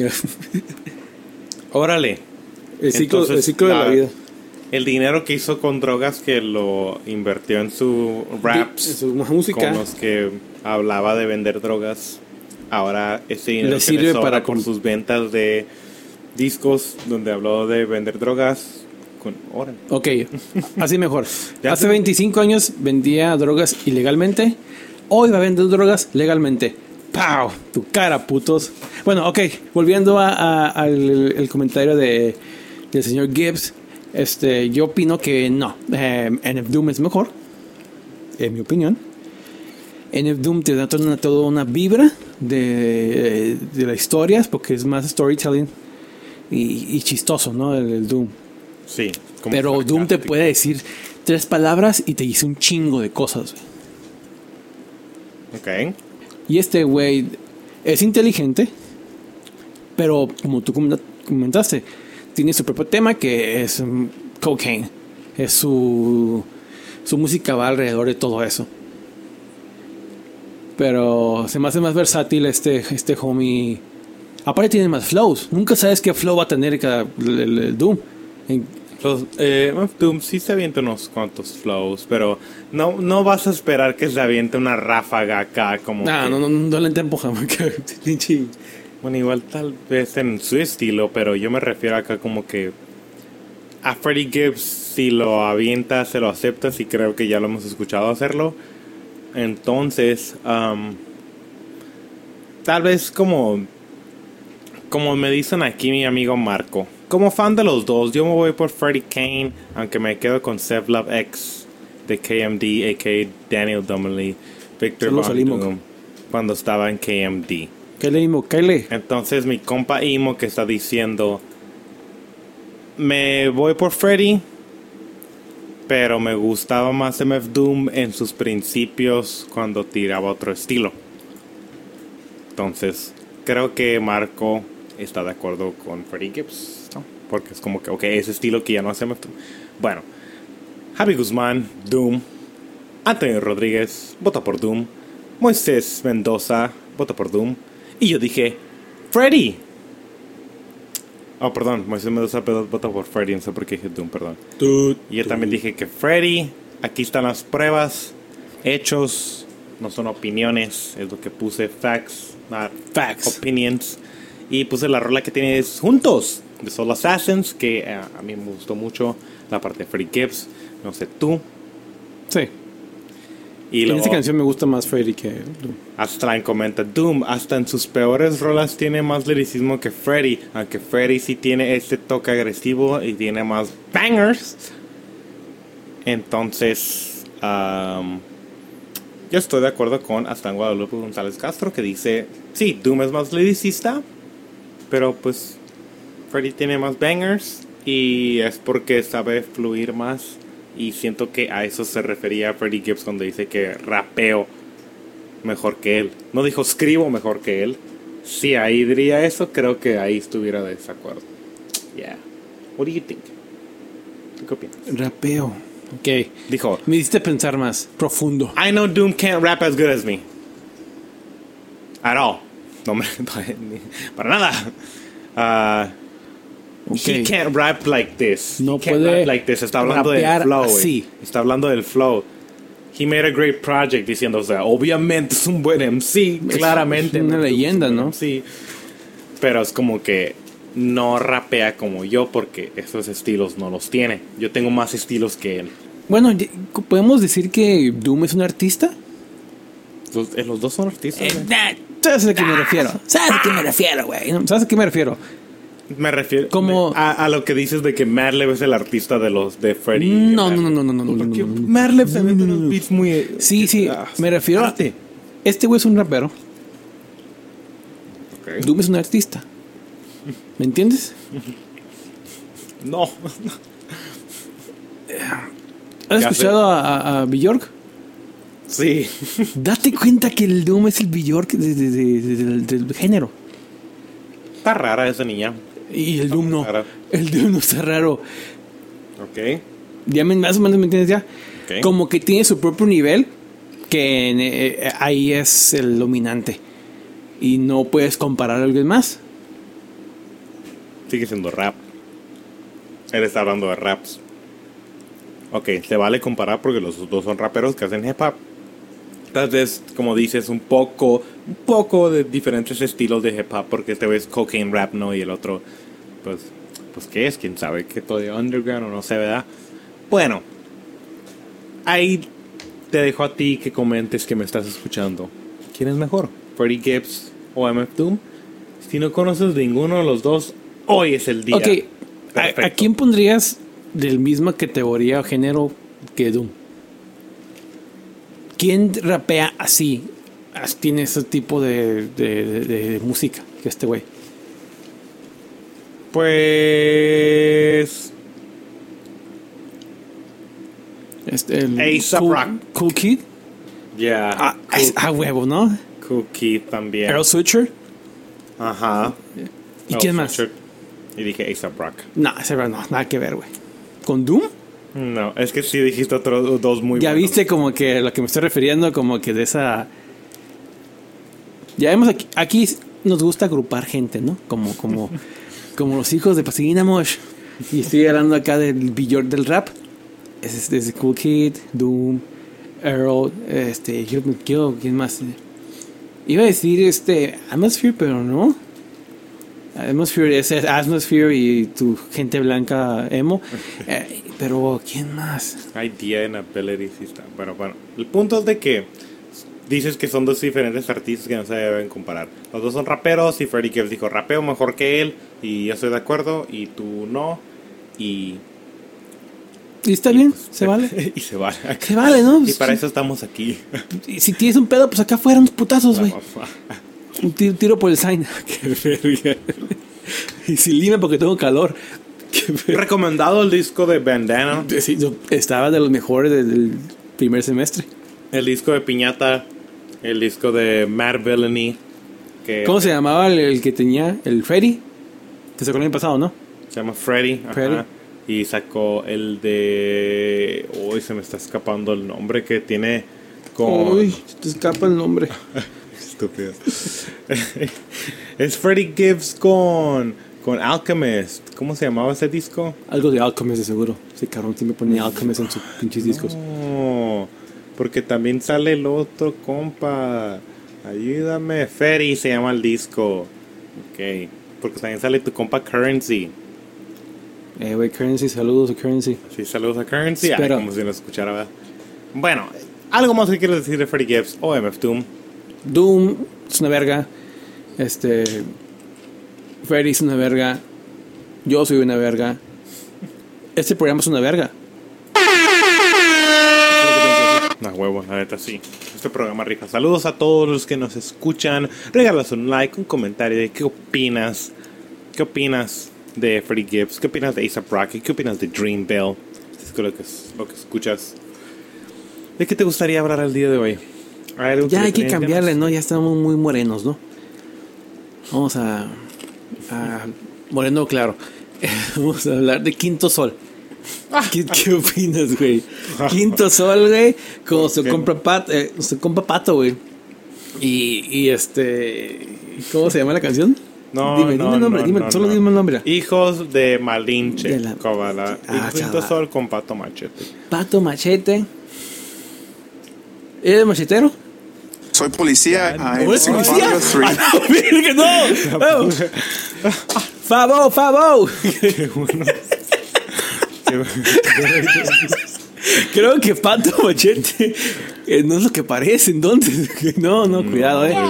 Órale. El ciclo, Entonces, el ciclo de la, la vida. El dinero que hizo con drogas, que lo invirtió en su raps, en su música, con los que hablaba de vender drogas. Ahora ese dinero le sirve que le para con sus ventas de discos, donde habló de vender drogas. Con, órale. Ok, así mejor. Hace veinticinco años vendía drogas ilegalmente. Hoy va a vender drogas legalmente. ¡Pau! Tu cara, putos. Bueno, ok, volviendo a, a, al el comentario de, del señor Gibbs. Este, yo opino que no. Eh, N F Doom es mejor, en mi opinión. N F Doom te da toda una, toda una vibra de, de las historias, porque es más storytelling y, y chistoso, ¿no? El, el Doom. Sí. Pero Doom te puede decir tres palabras y te dice un chingo de cosas. Ok. Y este güey es inteligente, pero como tú comentaste, tiene su propio tema, que es um, cocaine. Es su, su música va alrededor de todo eso. Pero se me hace más versátil este, este homie. Aparte tiene más flows. Nunca sabes qué flow va a tener cada, el, el, el Doom. En, Los, eh, Doom sí se avienta unos cuantos flows, pero no, no vas a esperar que se aviente una ráfaga acá como nah, que, no, no, no, no le tempo. bueno, igual tal vez en su estilo, pero yo me refiero acá como que a Freddie Gibbs, si lo avienta, se lo aceptas, y creo que ya lo hemos escuchado hacerlo. Entonces, um, tal vez como como me dicen aquí mi amigo Marco, como fan de los dos, yo me voy por Freddie Kane, aunque me quedo con Sevlov X de K M D, a k a. Daniel Dumley, Victor Von Doom, cuando estaba en K M D. ¿Qué le imo? ¿Qué le? Entonces mi compa Imo que está diciendo, me voy por Freddie, pero me gustaba más M F Doom en sus principios cuando tiraba otro estilo. Entonces creo que Marco está de acuerdo con Freddie Gibbs, ¿no? Porque es como que, ok, ese estilo que ya no hace M F Doom. Bueno, Javi Guzmán, Doom. Antonio Rodríguez, vota por Doom. Moisés Mendoza, vota por Doom. Y yo dije, Freddie. Oh, perdón, Moisés Mendoza vota por Freddie, no sé por qué dije Doom, perdón. Tú, y yo tú. también dije que Freddie. Aquí están las pruebas, hechos, no son opiniones, es lo que puse, facts, not facts, opinions. Y puse la rola que tienes juntos de Soul Assassins, que eh, a mí me gustó mucho la parte de Freddie Gibbs, no sé tú. Sí. Y en luego, esta canción me gusta más Freddie que Doom. Astran comenta, Doom hasta en sus peores rolas tiene más lyricismo que Freddie, aunque Freddie sí tiene este toque agresivo y tiene más bangers. Entonces, um, yo estoy de acuerdo con Astran Guadalupe González Castro, que dice, sí, Doom es más lyricista, pero pues Freddie tiene más bangers y es porque sabe fluir más. Y siento que a eso se refería Freddie Gibbs cuando dice que rapeo mejor que él. No dijo escribo mejor que él. Si ahí diría eso, creo que ahí estuviera de desacuerdo. Yeah. What do you think? ¿Tú qué opinas? Rapeo. Ok. Dijo, Me hiciste pensar más profundo. I know Doom can't rap as good as me. At all. No, me, para nada. Uh, Okay. He can't rap like this. No He can't puede rap like this. Está hablando del rapear flow. así. güey. Está hablando del flow. He made a great project diciendo, o sea, obviamente es un buen M C, Es claramente. una ¿no? leyenda, Es un ¿no? M C. Pero es como que no rapea como yo porque esos estilos no los tiene. Yo tengo más estilos que él. Bueno, y- ¿podemos decir que Doom es un artista? Los, eh, los dos son artistas. Eh, güey. nah, ¿Sabes a qué me refiero? ¿Sabes a qué me refiero, güey? ¿No? ¿Sabes a qué me refiero? Me refiero Como- a, a lo que dices de que Madlib es el artista de los de Freddy. No, no, no, no, no, no, no, Porque no, no, no. Madlib se mete No, no, unos no. beats muy. Sí, sí, Ah, me refiero a... arte. Este güey es un rapero. Ok. Doom es un artista. ¿Me entiendes? No. ¿Has Ya escuchado a, a, a Bjork? Sí. Date cuenta que el Doom es el Bjork de- de- de- de- del, del género. Está rara esa niña. Y el Doom no. rara. El Doom no está raro. Ok. Ya me, más o menos me entiendes ya. Ok. Como que tiene su propio nivel, que en, eh, ahí es el dominante. Y no puedes comparar a alguien más. Sigue siendo rap. Él está hablando de raps. Ok, se vale comparar porque los dos son raperos que hacen hip hop. Tal vez, como dices, un poco, un poco de diferentes estilos de hip hop, porque este es cocaine rap, ¿no? Y el otro, pues, pues ¿qué es? ¿Quién sabe? ¿Qué todo de underground o no sé, verdad? Bueno, ahí te dejo a ti que comentes que me estás escuchando. ¿Quién es mejor? ¿Freddie Gibbs o M F Doom? Si no conoces ninguno de los dos, hoy es el día. Ok, ¿a, Perfecto. ¿a quién pondrías del misma categoría o género que Doom? ¿Quién rapea así? As- Tiene ese tipo de, de, de- de música que este güey. Pues... Este, el A$AP cool, Rock. Cool Kid. Ya. Ah, Cool, es a huevo, ¿no? Cool Kid también. Earl Switcher. Ajá. ¿Y Oh, quién más? Sweatshirt. Y dije A$AP Rock. No, ese no, nada que ver, güey. ¿Con Doom? No, es que sí dijiste otros dos muy Ya buenos. viste como que lo que me estoy refiriendo, como que de esa... Ya vemos aquí, aquí nos gusta agrupar gente, ¿no? Como, como, como los hijos de Pasadena Mosh. Y estoy hablando acá del Bjork del rap. Es, es, es Cool Kid, Doom, Earl, este, quiero, quiero- ¿quién más? Iba a decir este Atmosphere, pero no. Atmosphere es es Atmosphere y tu gente blanca emo. Eh, pero ¿quién más? Idea and ability sí está. Bueno, bueno. El punto es de que dices que son dos diferentes artistas que no se deben comparar. Los dos son raperos y Freddie Gibbs dijo rapeo mejor que él y yo estoy de acuerdo y tú no y... Y está y bien, pues, se vale. y se vale. Se vale, ¿no? Y para eso estamos aquí. Y si tienes un pedo, pues acá afuera unos putazos, güey. Un tiro, tiro por el sign. Qué verga. Y sin lima porque tengo calor. Qué verga. Recomendado el disco de Bandana. Sí, yo estaba de los mejores del primer semestre. El disco de Piñata. El disco de Mad Villainy. Que ¿Cómo se llamaba el, el que tenía? El Freddy. Que sacó el año pasado, ¿no? se llama Freddy. Ajá. Freddy. Y sacó el de... Uy, se me está escapando el nombre que tiene con... Uy, te escapa el nombre. Estúpido. Es Freddie Gibbs con, con Alchemist. ¿Cómo se llamaba ese disco? Algo de Alchemist, de seguro. Sí, cabrón, sí me ponía Alchemist en sus pinches discos. No, porque también sale el otro compa. Ayúdame. Ferry se llama el disco. Ok. Porque también sale tu compa Currency. Eh, güey, Currency, saludos a Currency. Sí, saludos a Currency. Ay, Pero- como si no escuchara, ¿verdad? Bueno, ¿algo más que quieres decir de Freddie Gibbs o M F Doom? Doom es una verga. Este. Freddy es una verga. Yo soy una verga. Este programa es una verga. No, huevo, la neta sí. Este programa rifa. Saludos a todos los que nos escuchan. Regalas un like, un comentario de qué opinas. ¿Qué opinas de Freddie Gibbs? ¿Qué opinas de A$AP Rocky? ¿Qué opinas de Dream Bell? Es lo que, lo que escuchas. ¿De qué te gustaría hablar el día de hoy? ¿Hay algo Ya le hay que tenías cambiarle, ganas? ¿no? Ya estamos muy morenos, ¿no? Vamos a. a moreno claro. Vamos a hablar de Quinto Sol. ¿Qué, ¿Qué opinas, güey? Quinto Sol, güey, como se compra pato, eh, se compra pato, güey. Y, y este, ¿cómo se llama la canción? No, dime, no, dime el nombre, no, dime, no, solo no. dime el nombre. Hijos de Malinche, De la- Cobala. Ah, y Quinto chaval. Sol con Pato Machete. Pato Machete. ¿Eres machetero? Soy policía. I'm ¿Eres from policía? Father Three. ¡Ah, no, verga, no! no! ¡Favo, Favo! Creo que Pato Machete eh, no es lo que parece, entonces. No, no, cuidado, eh.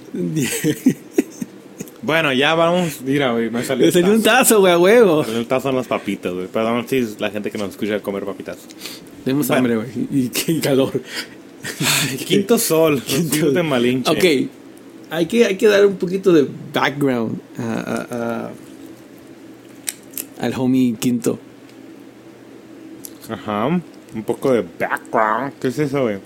Bueno, ya vamos. Mira, güey, me salió Le salió un tazo. tazo, güey, a huevo. Me salió un tazo en las papitas, güey. Perdón si es la gente que nos escucha comer papitas. Tenemos Bueno. hambre, güey. Y qué calor. Quinto Sol, los hijos de Malinche. Ok. Hay que, hay que dar un poquito de background a, a- a- al homie Quinto. Ajá. Un poco de background. ¿Qué es eso, güey?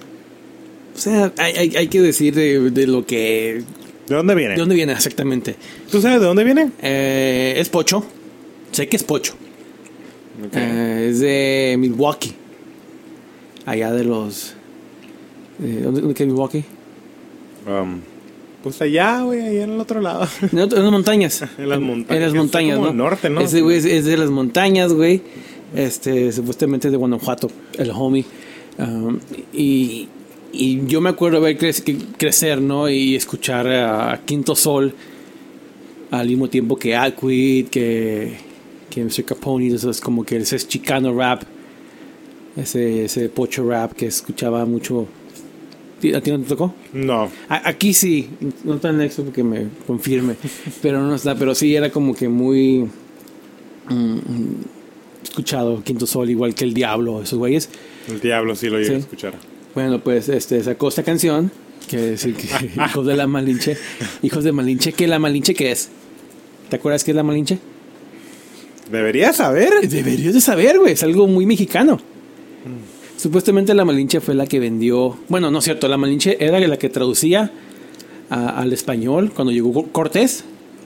O sea, hay, hay, hay que decir de, de lo que... ¿De dónde viene? ¿De dónde viene exactamente? ¿Tú sabes de dónde viene? Eh, es pocho. Sé que es pocho. Ok. Eh, es de Milwaukee. Allá de los... eh, ¿Dónde, dónde queda Milwaukee? Um, pues allá, güey, allá en el otro lado. En, otro- en las montañas. En las montañas. En las montañas, Como ¿no? al norte, ¿no? Ese güey es, es de las montañas, güey. Este, supuestamente es de Guanajuato, el homie. Um, y, y yo me acuerdo ver cre- que- crecer, ¿no? Y escuchar a Quinto Sol al mismo tiempo que Aquid, que, que mister Capone. Eso es como que ese es chicano rap. Ese, ese pocho rap que escuchaba mucho. ¿A ti no te tocó? No. A- Aquí sí, no está en Nexo porque me confirme, pero no está, pero sí era como que muy mm, mm, escuchado Quinto Sol, igual que el Diablo, esos güeyes. El diablo sí lo llegué Sí. a escuchar. Bueno, pues este sacó esta canción, que es el que- Hijos de la Malinche, Hijos de Malinche, ¿qué la Malinche qué es? ¿Te acuerdas qué es la Malinche? Deberías saber. Deberías de saber, güey, es algo muy mexicano. Supuestamente la Malinche fue la que vendió. Bueno, no es cierto, la Malinche era la que traducía a- al español cuando llegó Cortés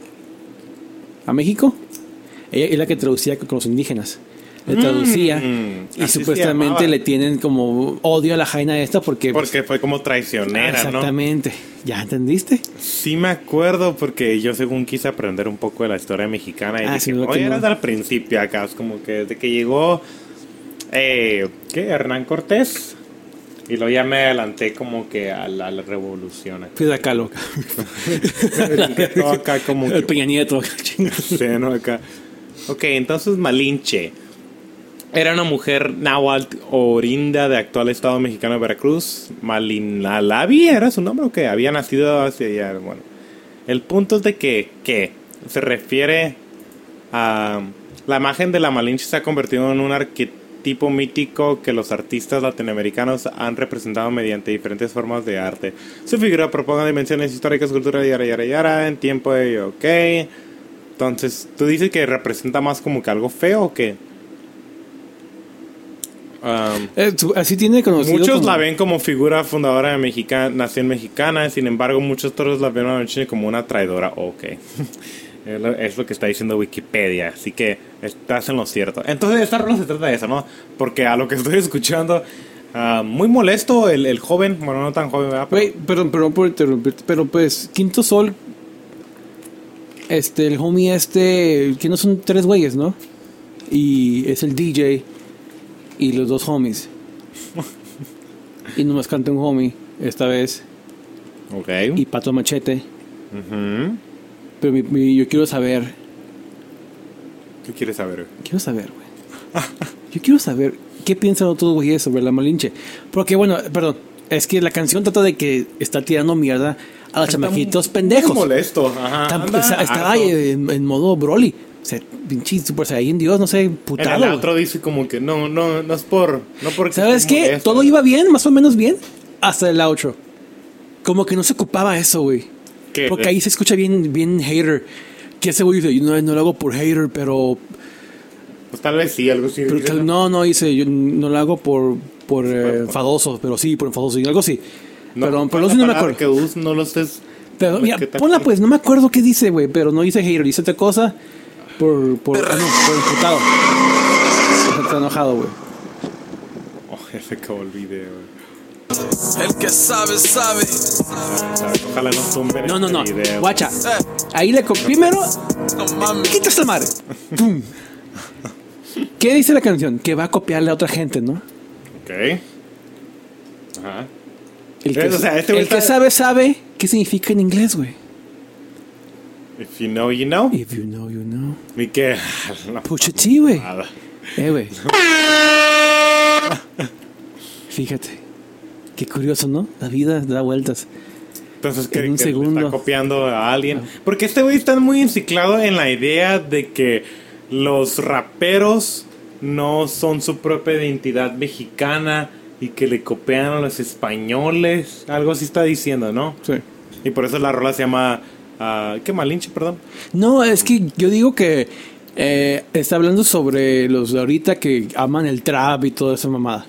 a México. Ella es la que traducía con los indígenas. Le traducía Mm, y así se supuestamente llamaba. le tienen como odio a la jaina esta porque. Porque fue como traicionera, ¿no? Exactamente. ¿Ya entendiste? Sí me acuerdo porque yo según quise aprender un poco de la historia mexicana y Ah, dije, sí, lo que oye, no. era del principio acá, es como que desde que llegó, eh, ¿qué? Hernán Cortés. Y luego ya me adelanté como que a la, a la revolución. Fui de acá, loca. Todo acá como El que... Peña Nieto. Sí, ¿no? Acá. Ok, entonces Malinche era una mujer náhuatl orinda de actual estado mexicano de Veracruz. Malinalabi era su nombre, o que había nacido hacia allá. Bueno, el punto es de que, que se refiere a la imagen de la Malinche se ha convertido en un arquetipo mítico que los artistas latinoamericanos han representado mediante diferentes formas de arte. Su figura propaga dimensiones históricas, culturales, yara, yara, yara, en tiempo de ok. Entonces, ¿tú dices que representa más como que algo feo o qué? Um, Eh, su- Así tiene conocido. muchos como- la ven como figura fundadora de Mexica- nación mexicana, sin embargo, muchos otros la ven a Malinche como una traidora. Ok. Es lo- es lo que está diciendo Wikipedia, así que estás en lo cierto. Entonces, esta rola se trata de eso, ¿no? Porque a lo que estoy escuchando, ah, muy molesto el, el joven, bueno, no tan joven, ¿verdad? Pero- Güey, perdón, perdón por interrumpirte, pero pues Quinto Sol, este, el homie este, que no son tres güeyes, ¿no? Y es el D J y los dos homies. Y nomás canta un homie, esta vez, Ok. y Pato Machete. Ujú. Pero mi- mi- yo quiero saber, ¿Qué quieres saber? quiero saber, güey. Yo quiero saber qué piensan otros güeyes sobre la Malinche. Porque, bueno, perdón, es que la canción trata de que está tirando mierda a los chamaquitos pendejos. Muy molesto, ajá. Tam- Anda está- estaba harto. en, en modo Broly. O sea, pinche Super Saiyan Dios, no sé, En putado. el güey. otro dice como que no, no, no es por... No porque ¿Sabes esté qué? molesto. Todo iba bien, más o menos bien, hasta el outro. Como que no se ocupaba eso, güey. ¿Qué? Porque ahí se escucha bien, bien hater. Que ese güey dice, no, no lo hago por hater, pero... Pues tal vez sí, algo así. pero dice, tal- ¿no? no, no, dice, yo no lo hago por, por eh, enfadoso, pero sí, por enfadoso, y algo así. No, Perdón, pero la no, no me palabra acuerdo. que us no lo estés... Pero, no, mira, ¿qué tal? ponla pues, no me acuerdo qué dice, güey, pero no dice hater, dice otra cosa por, por, ah, no, por el putado. está enojado, güey. Oh, ya se acabó el video, güey. El que sabe, sabe. Ojalá no tumben No, no, no. este video. Guacha. Ahí le co- primero, No mames. quita esta madre. Pum. ¿Qué dice la canción? Que va a copiarle a otra gente, ¿no? Ok. Ajá. El que, O sea, este güey el que está- sabe, sabe. ¿Qué significa en inglés, güey? If you know, you know. If you know, you know. Y que. No, Pusha T, güey. nada. Eh, güey. Fíjate. Qué curioso, ¿no? La vida da vueltas. Entonces, que, En un que le segundo. está copiando a alguien. Porque este güey está muy enciclado en la idea de que los raperos no son su propia identidad mexicana y que le copian a los españoles. Algo así está diciendo, ¿no? Sí. Y por eso la rola se llama. ah, ¿Qué Malinche, perdón? No, es que yo digo que eh, está hablando sobre los de ahorita que aman el trap y toda esa mamada.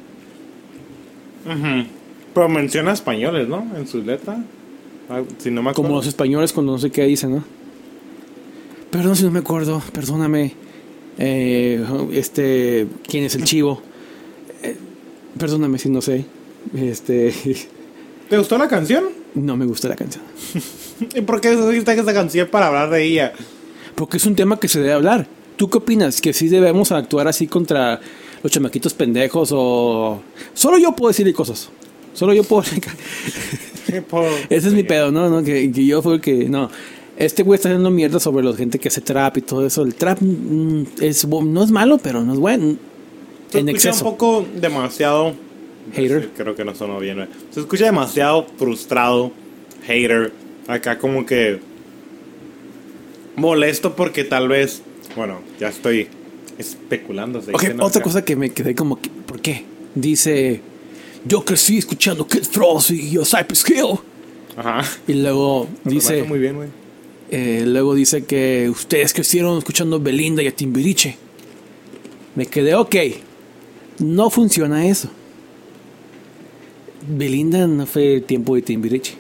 Ujú. Pero menciona españoles, ¿no? En su letra. Ah, si no me acuerdo. Como los españoles cuando no sé qué dicen, ¿no? Perdón si no me acuerdo, perdóname. Eh, este, ¿quién es el chivo? Eh, perdóname si no sé. Este, ¿Te gustó la canción? no me gusta la canción. ¿Y por qué escogiste esa canción para hablar de ella? Porque es un tema que se debe hablar. ¿Tú qué opinas? ¿Que sí debemos actuar así contra los chamaquitos pendejos o...? Solo yo puedo decirle cosas. Solo yo puedo... Ese es mi pedo, ¿no? ¿no? Que, que yo fue el que... No. Este güey está haciendo mierda sobre la gente que hace trap y todo eso. El trap mm, es, bu- no es malo, pero no es bueno. Se En escucha exceso. un poco demasiado... Hater. Sí, creo que no sonó bien. ¿eh? Se escucha demasiado frustrado. Hater. Acá como que... molesto porque tal vez... Bueno, ya estoy especulando. se Ok, dice, ¿no? otra Acá. cosa que me quedé como... que- ¿Por qué? Dice... Yo crecí escuchando Kid Frost y yo Cypress Hill. Ajá. Y luego Me dice... parece muy bien, güey. Eh, luego dice que ustedes crecieron escuchando Belinda y a Timbiriche. Me quedé, ok. No funciona eso. Belinda no fue el tiempo de Timbiriche.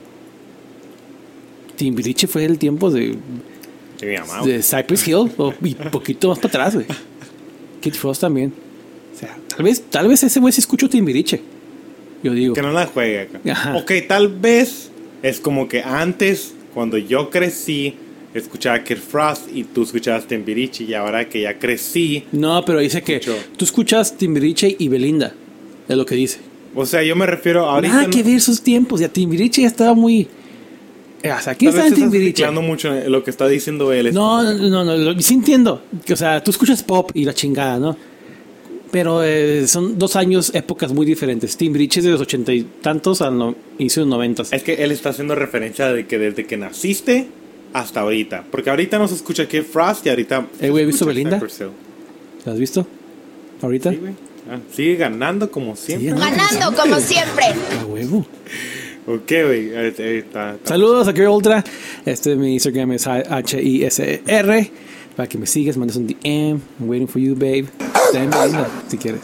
Timbiriche fue el tiempo de, Sí, mi mamá, güey. de Cypress Hill o, y poquito más para atrás, güey. Kid Frost también. O sea, tal vez, tal vez ese güey sí escuchó Timbiriche. Yo digo. Que no la juegue acá. Ajá. Ok, tal vez es como que antes, cuando yo crecí, escuchaba Kid Frost y tú escuchabas Timbiriche, y ahora que ya crecí, No, pero dice que Escucho. tú escuchas Timbiriche y Belinda. Es lo que dice. o sea, yo me refiero ahorita. Nada no- que ver sus tiempos. Ya Timbiriche ya estaba muy. O sea, aquí Tal está vez en estás Timbiriche. mezclando mucho en lo que está diciendo él. Es No, como- no, no, no, lo- sí entiendo. O sea, tú escuchas pop y la chingada, ¿no? Pero eh, son dos años, épocas muy diferentes. Timbiriche es de los ochenta y tantos al no, inicio de los noventas. Es que él está haciendo referencia de que desde que naciste hasta ahorita. Porque ahorita no se escucha Kid Frost y ahorita. Eh, güey, se ¿visto escucha Belinda? Cypress Hill. ¿Lo has visto? ¿Ahorita? Sí, güey. Ah, sigue ganando como siempre. Sí, Ganando como siempre. A huevo. Ok, güey. eh, eh, está- está- Saludos a Girl Ultra. Este mi Instagram es H I S E R. Para que me sigas, mandes un D M. I'm waiting for you, babe. También Belinda, si quieres.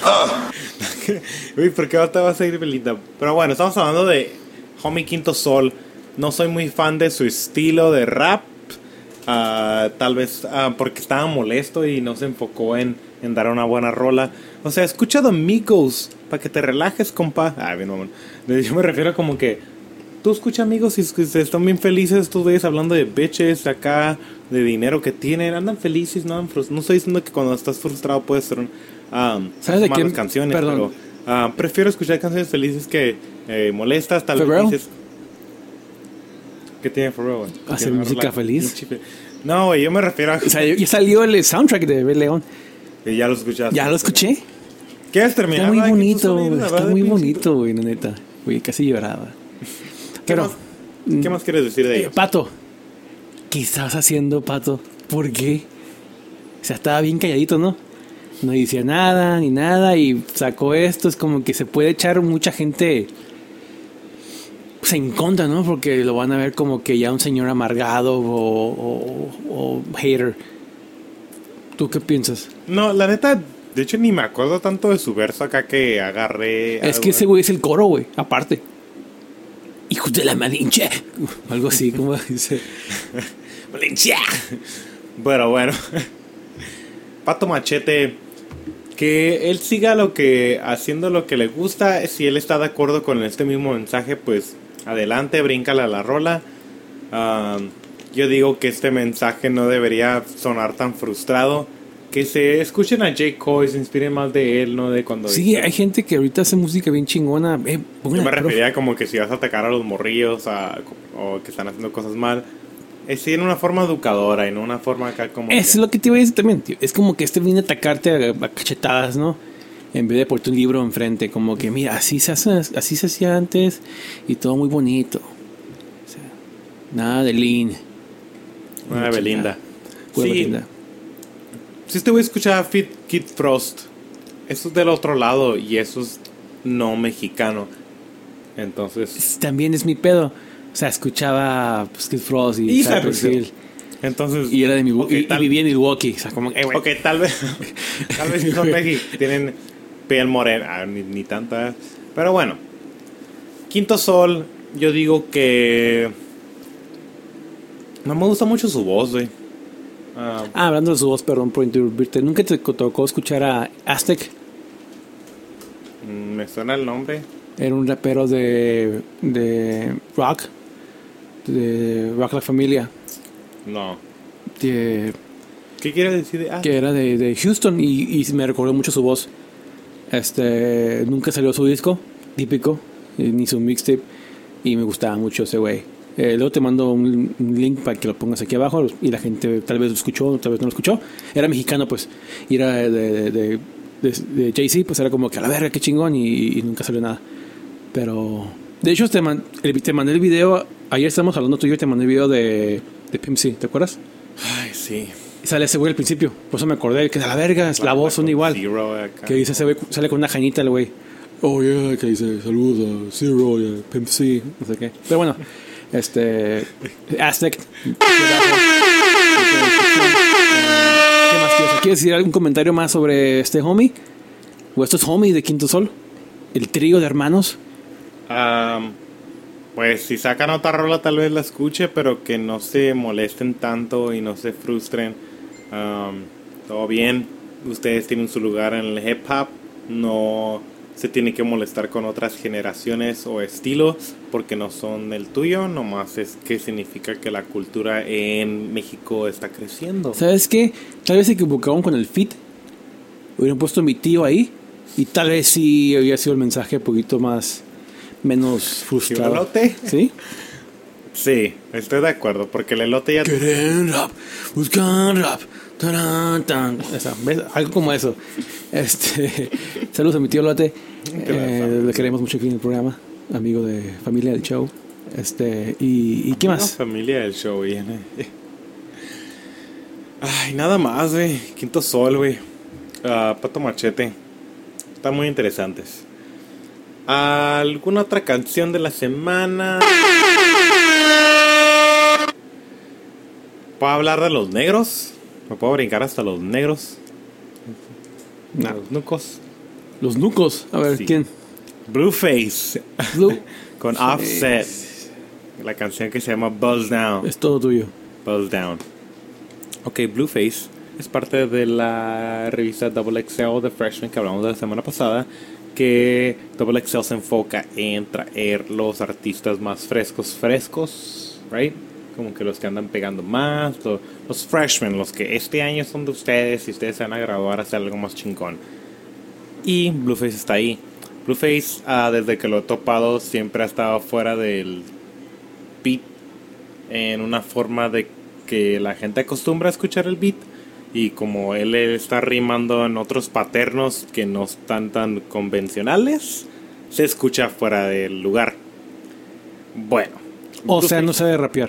Uy, ¿por qué te vas a ir Belinda? Pero bueno, estamos hablando de Homie Quinto Sol. No soy muy fan de su estilo de rap. Ah, tal vez ah, porque estaba molesto y no se enfocó en, en dar una buena rola. O sea, escucha The Migos para que te relajes, compa. Ah, bien, mamón. Yo me refiero como que tú escucha amigos y es- están bien felices estos güeyes hablando de bitches acá, de dinero que tienen. Andan felices, no andan frus- No estoy diciendo que cuando estás frustrado puedes ser un... Um, ¿Sabes de malas quién? canciones, Perdón. pero ah, prefiero escuchar canciones felices que eh, molestas, tal vez ¿Pharrell? dices... ¿Qué tiene Pharrell, güey? Hace Tiene una música rola feliz. pinche fe- No, güey, yo me refiero a... O sea, ya salió el soundtrack de Rey León. Y ya lo escuchaste. Ya lo escuché. ¿Quieres terminar? Está muy Ay, qué bonito, sonido, güey, la está verdad, muy pinche- bonito, güey, la neta. Güey, casi lloraba. ¿Qué, Pero, más, ¿Qué más quieres decir de eh, ellos? Pato, ¿qué estabas haciendo, Pato? ¿Por qué? O sea, estaba bien calladito, ¿no? No decía nada, ni nada, y sacó esto. Es como que se puede echar mucha gente pues, en contra, ¿no? Porque lo van a ver como que ya un señor amargado o, o- o hater. ¿Tú qué piensas? No, la neta, de hecho ni me acuerdo tanto de su verso acá que agarré. Es algo- que ese güey es el coro, güey, aparte. Hijos de la Malinche. Algo así, como dice. Malinche. Bueno, bueno. Pato Machete que él siga lo que haciendo lo que le gusta. Si él está de acuerdo con este mismo mensaje, pues adelante, bríncale a la rola. Um, yo digo que este mensaje no debería sonar tan frustrado. Que se escuchen a J. Cole, se inspiren más de él, no de cuando... Sí, dice, hay gente que ahorita hace música bien chingona. Eh, yo me refería como que si vas a atacar a los morrillos a, o que están haciendo cosas mal, es sí, en una forma educadora y no una forma acá como... Eso es lo que te iba a decir también, tío. Es como que este viene a atacarte a, a cachetadas, ¿no? En vez de ponerte un libro enfrente, como que mira, así se hace, así se hacía antes y todo muy bonito. O sea, nada de lean. Una Belinda. Pura Sí. Belinda. Si usted voy a escuchar a Fit Kid Frost, eso es del otro lado y eso es no mexicano. Entonces... También es mi pedo. O sea, escuchaba pues, Kid Frost y, Y Cypress Cypress Hill. Hill. Entonces... Y era de mi okay, y, tal, y vivía en Milwaukee. O sea, como eh, güey. Ok, tal vez... tal vez si son México, tienen piel morena, ah, ni, ni tanta... Pero bueno. Quinto Sol, yo digo que... no me gusta mucho su voz, güey. Uh, Ah, hablando de su voz, perdón por interrumpirte. ¿Nunca te tocó escuchar a Aztec? me suena el nombre. Era un rapero de, de rock. De Rock La Familia. No. De, ¿Qué quiere decir? Ah, que era de, de Houston y, y me recordó mucho su voz. Este, nunca salió su disco, típico, eh, ni su mixtape. Y me gustaba mucho ese güey. Eh, luego te mando un, un link para que lo pongas aquí abajo y la gente tal vez lo escuchó, tal vez no lo escuchó. Era mexicano, pues, y era de, de, de, de, de Jay-Z, pues era como que a la verga, qué chingón, y, y nunca salió nada. Pero, de hecho, te, man, el, te mandé el video, ayer estábamos hablando tú y yo, te mandé el video de, de Pimp C, ¿te acuerdas? Ay, sí. Y sale ese güey al principio, por eso me acordé, que a la verga, la voz son igual. Zero acá. Que dice ese güey, sale con una jañita el güey. Oh, yeah, que dice, saludos a Zero, yeah, Pimp C, no sé qué. Pero bueno, este, Aztec. ¿Qué más quieres? ¿Quieres decir algún comentario más sobre este homie? ¿O estos homies de Quinto Sol? ¿El trío de hermanos? Um, pues si sacan otra rola tal vez la escuche, pero que no se molesten tanto y no se frustren. Um, todo bien, ustedes tienen su lugar en el hip hop, no se tienen que molestar con otras generaciones o estilos porque no son el tuyo, nomás es que significa que la cultura en México está creciendo. ¿Sabes qué? Tal vez se equivocaron con el feat. Hubieran puesto mi tío ahí y tal vez sí había sido el mensaje un poquito más, menos frustrado. ¿El elote? ¿Sí? Sí, estoy de acuerdo, porque el elote ya... Quieren rap, buscan rap. Taran, tan. Esa, ¿ves? Algo como eso. Este, saludos a mi tío Lote. Eh, le queremos mucho aquí en el programa. Amigo de familia del show. Este, y, ¿y qué más? La familia del show, viene. Ay, nada más, güey. Quinto Sol, güey. Uh, Pato Machete. Están muy interesantes. ¿Alguna otra canción de la semana? ¿Puedo hablar de los negros? ¿Me puedo brincar hasta los negros? No. Los nucos. Los nucos. A ver, Sí. ¿quién? Blueface. Blue. Con Offset. La canción que se llama Buzz Down. Es todo tuyo. Buzz Down. Ok, Blueface es parte de la revista Double X L de Freshman que hablamos de la semana pasada. Que Double X L se enfoca en traer los artistas más frescos, frescos, right? Como que los que andan pegando más, los, los freshmen, los que este año son de ustedes y ustedes se van a graduar a hacer algo más chingón. Y Blueface está ahí. Blueface, uh, desde que lo he topado, siempre ha estado fuera del beat en una forma de que la gente acostumbra a escuchar el beat. Y como él está rimando en otros paternos que no están tan convencionales, se escucha fuera del lugar. Bueno. O sea, no sabe rapear.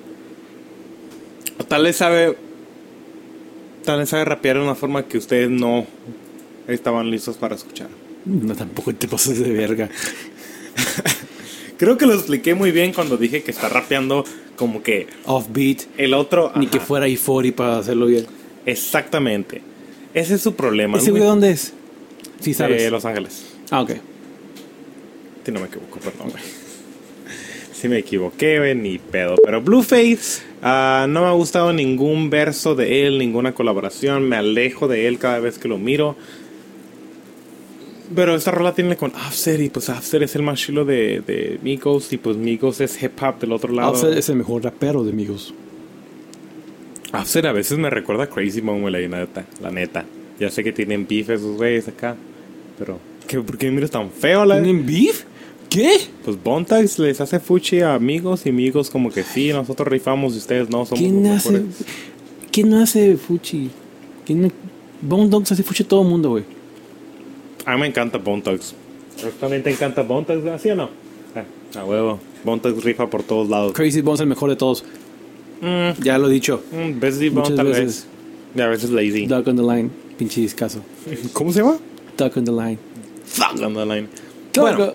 Tal vez sabe. Tal vez sabe rapear de una forma que ustedes no estaban listos para escuchar. No, tampoco te pases de verga. Creo que lo expliqué muy bien cuando dije que está rapeando como que Offbeat. el otro. Ni ajá, que fuera E cuarenta para hacerlo bien. Exactamente. Ese es su problema. ¿Ese güey de dónde es? Sí, sabes. De Los Ángeles. Ah, ok. Si no me equivoco, perdón, güey. Si me equivoqué, güey, ni pedo. Pero Blueface, uh, no me ha gustado ningún verso de él, ninguna colaboración. Me alejo de él cada vez que lo miro. Pero esta rola tiene con Offset y pues Offset es el más chulo de, de Migos y pues Migos es hip hop del otro lado. Offset es el mejor rapero de Migos. Offset a veces me recuerda a Crazy Mom, la neta, la neta. Ya sé que tienen beef esos güeyes acá, pero ¿qué, ¿por qué miras tan feo? La... ¿Tienen beef? ¿Qué? Pues Bone Thugs les hace fuchi a Amigos y Amigos como que sí, nosotros rifamos y ustedes no somos ¿Quién los hace, mejores. ¿Quién hace fuchi? ¿Quién no? Bone Dogs hace fuchi a todo el mundo, güey. A mí me encanta Bone Thugs. ¿También te encanta Bone Thugs? ¿Sí o no? Ah, a huevo. Bone Thugs rifa por todos lados. Crazy Bone es el mejor de todos. Mm, Ya lo he dicho. mm, Bessie Bone Muchas tal veces. vez. Y a veces Lazy. Duck on the line. Pinche discazo. ¿Cómo se llama? Duck on the line. Fuck on the line. Bueno. Bueno.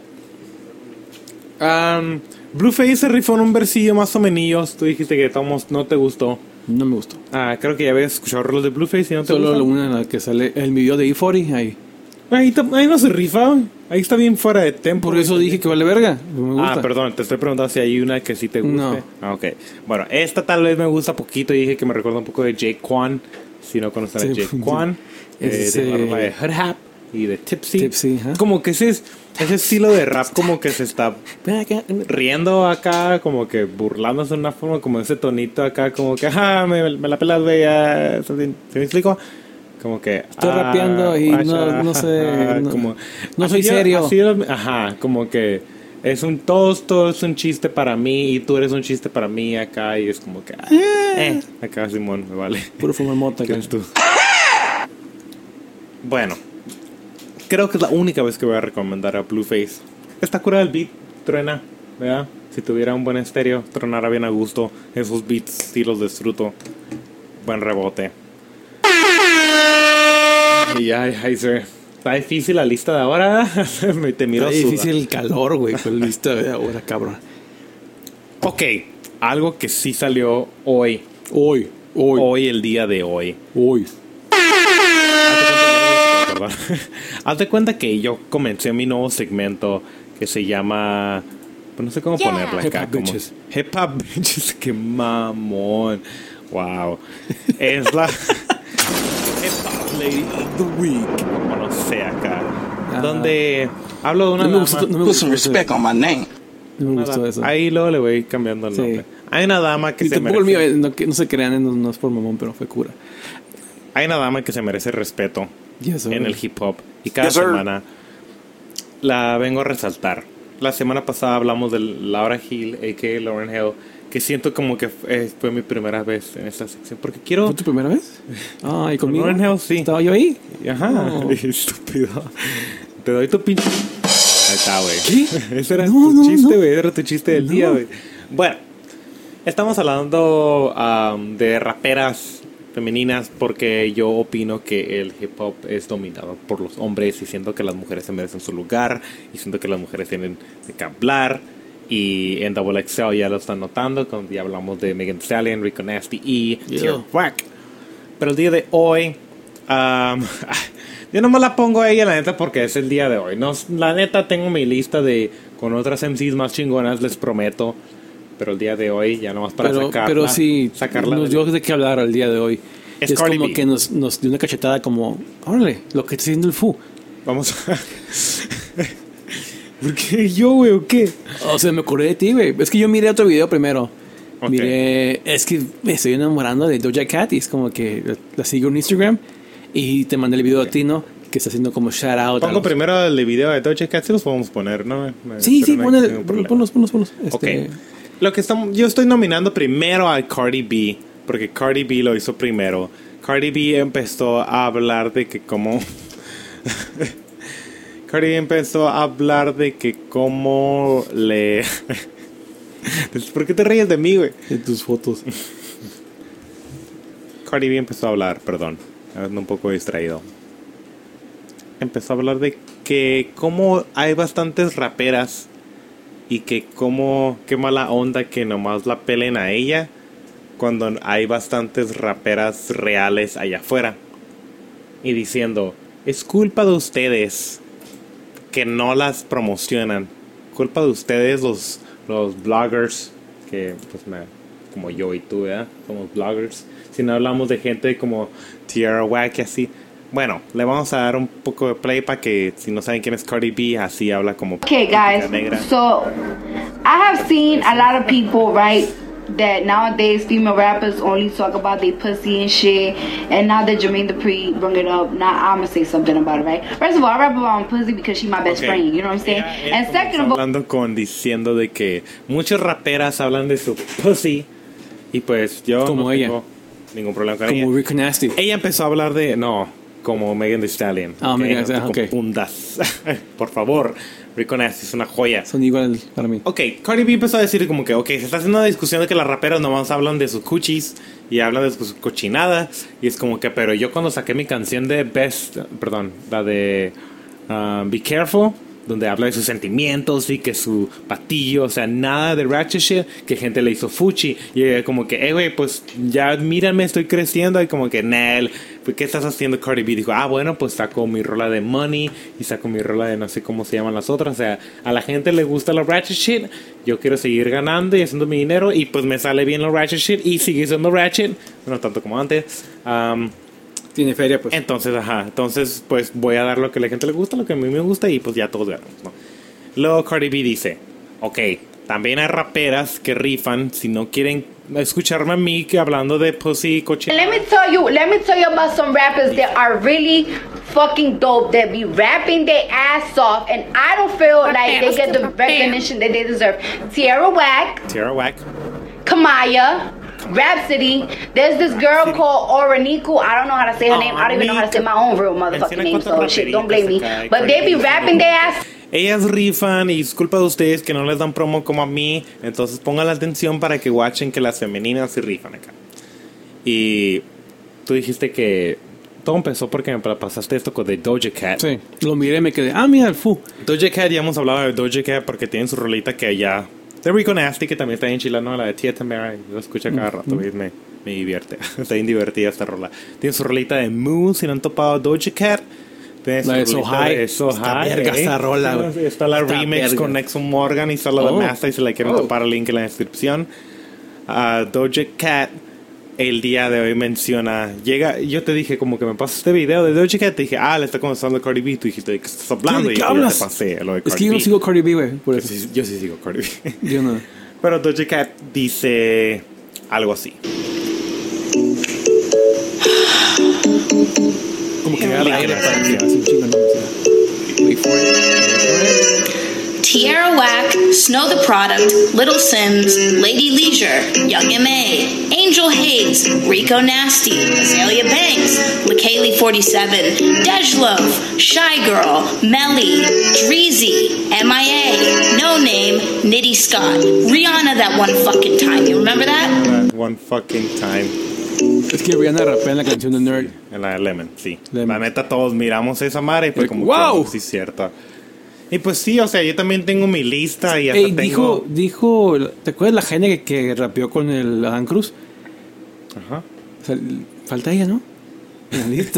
Um, Blueface se rifó en un versillo más o menos. Tú dijiste que Tomos no te gustó. No me gustó. Ah, creo que ya habías escuchado los de Blueface y no te Solo gustó. la una en la que sale el video de E cuarenta. Ahí. Ahí, ta- ahí no se rifa. Ahí está bien fuera de tempo. Por eso dije que vale verga. Me gusta. Ah, perdón, te estoy preguntando si hay una que sí te guste. No. Ah, ok. Bueno, esta tal vez me gusta poquito. Y dije que me recuerda un poco de Jake Quan. Si no conocen Sí, a Jake Quan. eh, ese- de la rola de Hood Hap y de Tipsy. Tipsy, ajá. Como que ese, es- ese estilo de rap como que se está Ven acá. riendo acá, como que burlándose de una forma, como ese tonito acá, como que, ah, me, me la pelas, güey, ah", ¿se me explico? Como que Estoy ah, rapeando y guacha, no- no sé, ajá, no- como, no soy así- serio. así era- ajá, como que es un todo es un chiste para mí y tú eres un chiste para mí acá y es como que ah, eh, acá Simón me vale. Puro fumar mota. ¿Qué acá. eres tú? Bueno, creo que es la única vez que voy a recomendar a Blueface. Está cura el beat, truena, ¿verdad? Si tuviera un buen estéreo, tronara bien a gusto. Esos beats, sí los disfruto. Buen rebote. Y ay, ay, sir. Está difícil la lista de ahora. Me te miro Está suda. difícil el calor, güey, con la lista de ahora, cabrón. Ok, algo que sí salió hoy. Hoy, hoy, Hoy, el día de hoy. hoy. Perdón. Haz de cuenta que yo comencé mi nuevo segmento que se llama. Pues no sé cómo ponerlo Hip acá. Hop como- Bitches. Hip Hop Bitches. Qué mamón. Wow. Es la. Hip Hop Lady of the Week. Como no sé acá. Ah. Donde hablo de una. No me dama- gustó, no me Put gustó some eso. respect on my name. No me una gustó dama- eso. Ahí luego le voy cambiando el Sí. nombre. Hay una dama que Y se tampoco el merece. mío, eh, no, que no se crean, no, no es por mamón, pero fue cura. Hay una dama que se merece respeto. Yes, sir. En el hip hop y cada Yes, sir. semana la vengo a resaltar. La semana pasada hablamos de Laura Hill, a k a. Lauryn Hill, que siento como que fue, fue mi primera vez en esta sección porque quiero. ¿Fue tu primera vez? Ah, ¿y conmigo? Lauryn Hill, sí. ¿Estaba yo ahí? Ajá, No. estúpido. Te doy tu pinche. Ahí está, güey. ¿Qué? Ese era No, tu no, chiste, no. güey. Era tu chiste del No. día, güey. Bueno, estamos hablando um, de raperas femeninas porque yo opino que el hip hop es dominado por los hombres y siento que las mujeres se merecen su lugar y siento que las mujeres tienen de qué hablar y en Double X L ya lo están notando cuando ya hablamos de Megan Thee Stallion, Rico Nasty y Yeah. Tierra Whack. Pero el día de hoy um, yo nomás la pongo ahí la neta porque es el día de hoy. No, la neta tengo mi lista de con otras M Cs más chingonas, les prometo. Pero el día de hoy ya nomás para pero, sacarla. pero sí, sacarla nos del- dio de qué hablar el día de hoy. Es Es, Cardi como B. que nos, nos dio una cachetada como, órale, lo que está haciendo el Fu. Vamos a... ¿Por qué yo, güey, o qué? O sea, me acordé de ti, güey. Es que yo miré otro video primero. Ok. Miré, es que me estoy enamorando de Doja Cat y es como que la, la sigo en Instagram y te mandé el video a ti, ¿no? Que está haciendo como shout out. a Pongo los- primero el video de Doja Cat, si los podemos poner, ¿no? Me- Sí, pero sí, no hay pon el- ningún problema. ponlos, ponlos, ponlos. Ok. Este, Lo que estamos, yo estoy nominando primero a Cardi B, porque Cardi B lo hizo primero. Cardi B empezó a hablar de que como... Cardi B empezó a hablar de que como le... ¿Por qué te ríes de mí, güey? de tus fotos. Cardi B empezó a hablar, perdón, ando un poco distraído. Empezó a hablar de que como hay bastantes raperas y que como qué mala onda que nomás la pelen a ella cuando hay bastantes raperas reales allá afuera. Y diciendo, es culpa de ustedes que no las promocionan. Culpa de ustedes los, los bloggers que pues me, como yo y tú, ¿verdad? Somos bloggers. Si no hablamos de gente como Tierra Whack y así. Bueno, le vamos a dar un poco de play para que si no saben quién es Cardi B, así habla como Okay, guys. negra. So, I have seen a lot of people, right, that nowadays female rappers only talk about their pussy and shit. And now that Jermaine Dupri bring it up, now I'm gonna say something about it, right? First of all, I rap about my pussy because she's my best Okay. friend. You know what I'm saying? Ella- And él second comenzó of all, hablando con diciendo de que muchas raperas hablan de su pussy y pues yo Como no ella. tengo ningún problema con Como ella. Rico Nasty. Ella empezó a hablar de no, como Megan Thee Stallion. Ah, Ok, Megan no Thee te Stallion, ok. confundas. Por favor, Rico Nasty es una joya. Son igual para mí. Ok, Cardi B empezó a decir como que, ok, se está haciendo una discusión de que las raperas nomás hablan de sus cuchis y hablan de sus cochinadas. Y es como que, pero yo cuando saqué mi canción de Best, perdón, la de um, Be Careful, donde habla de sus sentimientos y que su patillo, o sea, nada de ratchet shit, que gente le hizo fuchi. Y ella como que, eh, güey, pues ya mírame, estoy creciendo. Y como que, Nel, ¿qué estás haciendo, Cardi B? Dijo, ah, bueno, pues saco mi rola de Money y saco mi rola de no sé cómo se llaman las otras. O sea, a la gente le gusta la ratchet shit. Yo quiero seguir ganando y haciendo mi dinero. Y pues me sale bien la ratchet shit y sigue siendo ratchet. No tanto como antes. Um, Tiene feria, pues. entonces, ajá, entonces pues voy a dar lo que a la gente le gusta, lo que a mí me gusta y pues ya todos ganamos, ¿no? Luego Cardi B dice, ok, también hay raperas que rifan si no quieren escucharme a mí que hablando de pussy y cochina. let me tell you, let me tell you about some rappers that are really fucking dope that be rapping their ass off, and I don't feel like they get the recognition that they deserve. Tierra Whack, Tierra Whack. Kamaya, Rhapsody. There's this girl called Oraniku. I don't know how to say her name. I don't even know how to say my own real motherfucking name. So shit, don't blame me. But they be rapping their ass. Ellas rifan y es culpa de ustedes que no les dan promo como a mí. Entonces pongan la atención para que watchen que las femeninas sí rifan acá. Y tú dijiste que todo empezó porque me pasaste esto con de Doja Cat. Sí. Lo miré y me quedé, ah, mira el fu. Doja Cat, ya hemos hablado de Doja Cat porque tienen su rolita que allá de Rico Nasty, que también está en chileno, la de Tia Tamara. Yo la escucho cada rato, ¿ves? me, me divierte. Está bien divertida esta rola. Tiene su rolita de Moo, si no han topado Doja Cat. Tiene su La de So rolita High. de So Está High, verga ¿eh? esta rola, güey. Está la Está remix verga. con Nexo Morgan y está la de Oh. Masta y si la quieren Oh. topar el link en la descripción. Uh, Doja Cat el día de hoy menciona, llega, yo te dije como que me pasas este video de Doja Cat, te dije, ah, le está comenzando Cardi B, tú dijiste, ¿de qué estás hablando? ¿De Y qué yo ya hablas? te pasé lo de Cardi Es que yo B. no sigo Cardi B, güey. Por Yo eso. sí, yo sí sigo Cardi B. Yo no. Pero Doja Cat dice algo así. Como que agarra aire para que hace un chingo, ¿no? O sea, wait for it, wait for it. Tierra Whack, Snow the Product, Little Sims, Lady Leisure, Young M A, Angel Hayes, Rico Nasty, Azalea Banks, LaKaylee forty-seven, Dejlove, Shy Girl, Melly, Dreezy, M I A, No Name, Nitty Scott, Rihanna that one fucking time. You remember that? One fucking time. Es que Rihanna rapea en la canción de Nerd. En la de Lemon, sí. Lemon. La neta, todos miramos esa madre y fue Like, como, wow. que, sí, cierto. Y pues sí, o sea, yo también tengo mi lista y hasta Ey, tengo... dijo, dijo, ¿te acuerdas la genia que, que rapeó con el Adam Cruz? Ajá. O sea, falta ella, ¿no? En la lista.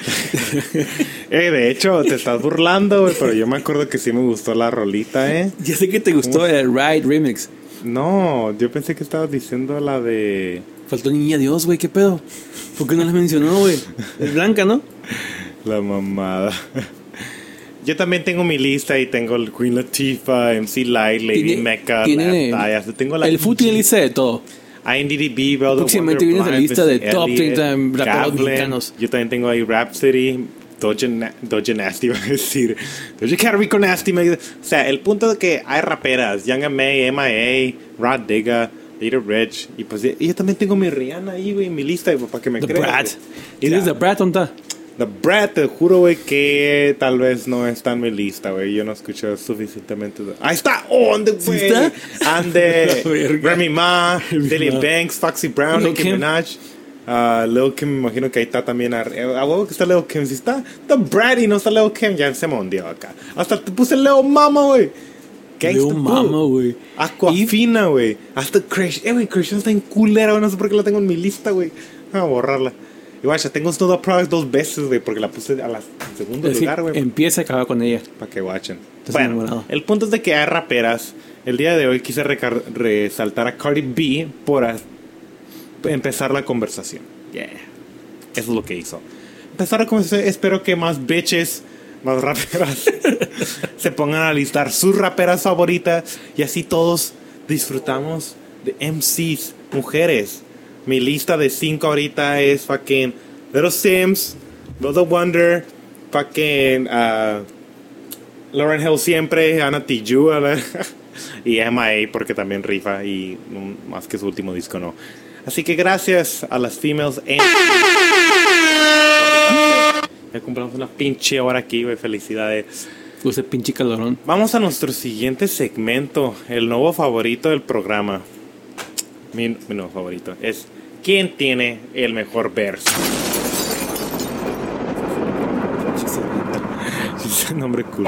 Eh, de hecho, te estás burlando, güey, pero yo me acuerdo que sí me gustó la rolita, ¿eh? Ya sé que te gustó el Ride Remix. No, yo pensé que estabas diciendo la de... Faltó Niña Dios, güey, ¿qué pedo? ¿Por qué no la mencionó, güey? Es blanca, ¿no? La mamada. Yo también tengo mi lista y tengo el Queen Latifah, M C Light, Lady Tiene- Mecca, tiene Left Eye, hasta tengo la el Fu tiene lista de todo. I N D D B, Velvet Próximamente Wonder, viene la Blind, lista de Missy top Elliott, treinta raperos Gavlin. mexicanos. Yo también tengo ahí Rhapsody, Doja, Na- Doja Nasty, iba a decir. Doja Cat, Rico Nasty. me- O sea, el punto de que hay raperas, Young M A, M I A, Rod Digga, Little Rich. Y pues y yo también tengo mi Rihanna ahí, güey, en mi lista, güey, para que me The creas. Brat. güey. ¿Y Mira, dices The Brat dónde está? The Brat, te juro, güey, que tal vez no está en mi lista, güey. Yo no escucho suficientemente. de- Ahí está, oh, ande, ¿Sí güey. está? Ande, La verga. Remy Ma, Dilly Ma. Banks, Foxy Brown, Lil Nicki Kim. Minaj. Uh, Lil Kim, me imagino que ahí está también. A, a huevo que está Lil Kim. Si está The Brat y no está Lil Kim, ya se me hundió acá. Hasta te puse Leo Mama, güey. Leo Mama, güey. Aquafina, güey. Hasta Crash. Eh, güey, Crash está en culera, güey. No sé por qué la tengo en mi lista, güey. Vamos a borrarla. Y vaya, tengo Snow the Product dos veces, güey, porque la puse a la segundo Es decir, lugar, güey. empieza y acaba con ella. Para que watchen. Estás Bueno, enamorado. el punto es de que hay raperas. El día de hoy quise recar- resaltar a Cardi B por a- empezar la conversación. Yeah. Eso es lo que hizo. empezar a comenzar, espero que más bitches, más raperas se pongan a listar sus raperas favoritas y así todos disfrutamos de M Cs, mujeres. Mi lista de cinco ahorita es fucking Little Sims, Brother Wonder, fucking uh, Lauryn Hill siempre, Anna Tijoux y M I A porque también rifa y um, más que su último disco no. Así que gracias a las females M Cs. Ya compramos una pinche hora aquí, güey. Felicidades. Use pinche calorón. Vamos a nuestro siguiente segmento, el nuevo favorito del programa. Mi, mi nuevo favorito es ¿quién tiene el mejor verso? Ese nombre cool.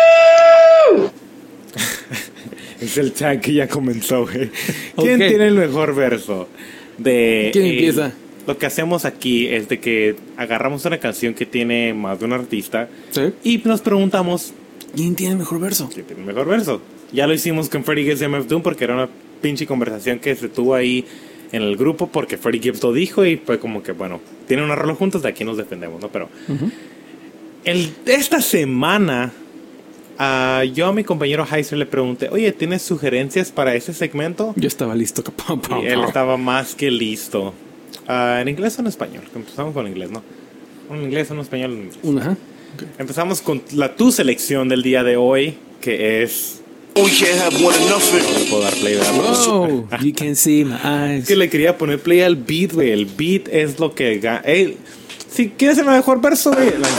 Es el tag que ya comenzó, güey. ¿Quién Okay. tiene el mejor verso? De, ¿Quién eh, empieza? Lo que hacemos aquí es de que agarramos una canción que tiene más de un artista ¿Sí? y nos preguntamos ¿Quién tiene el mejor verso? ¿quién tiene el mejor verso? Ya lo hicimos con Freddie Gibbs y M F Doom porque era una pinche conversación que se tuvo ahí en el grupo porque Freddie Gibbs lo dijo y fue como que, bueno, tienen una rola juntos, de aquí nos defendemos, ¿no? Pero Uh-huh. el, esta semana uh, yo a mi compañero Heiser le pregunté, oye, ¿tienes sugerencias para ese segmento? Yo estaba listo. Pam, pam, Y él pam. estaba más que listo. Uh, ¿En inglés o en español? Empezamos con inglés, ¿no? ¿En inglés o en español? En inglés. Una, ajá. Empezamos con la tu selección del día de hoy, que es... We can't have one enough. No le puedo dar play, ¿verdad? Oh, you can see my eyes. Es que le quería poner play al beat, güey. El beat es lo que... ga- Ey, si quieres el mejor verso, güey. la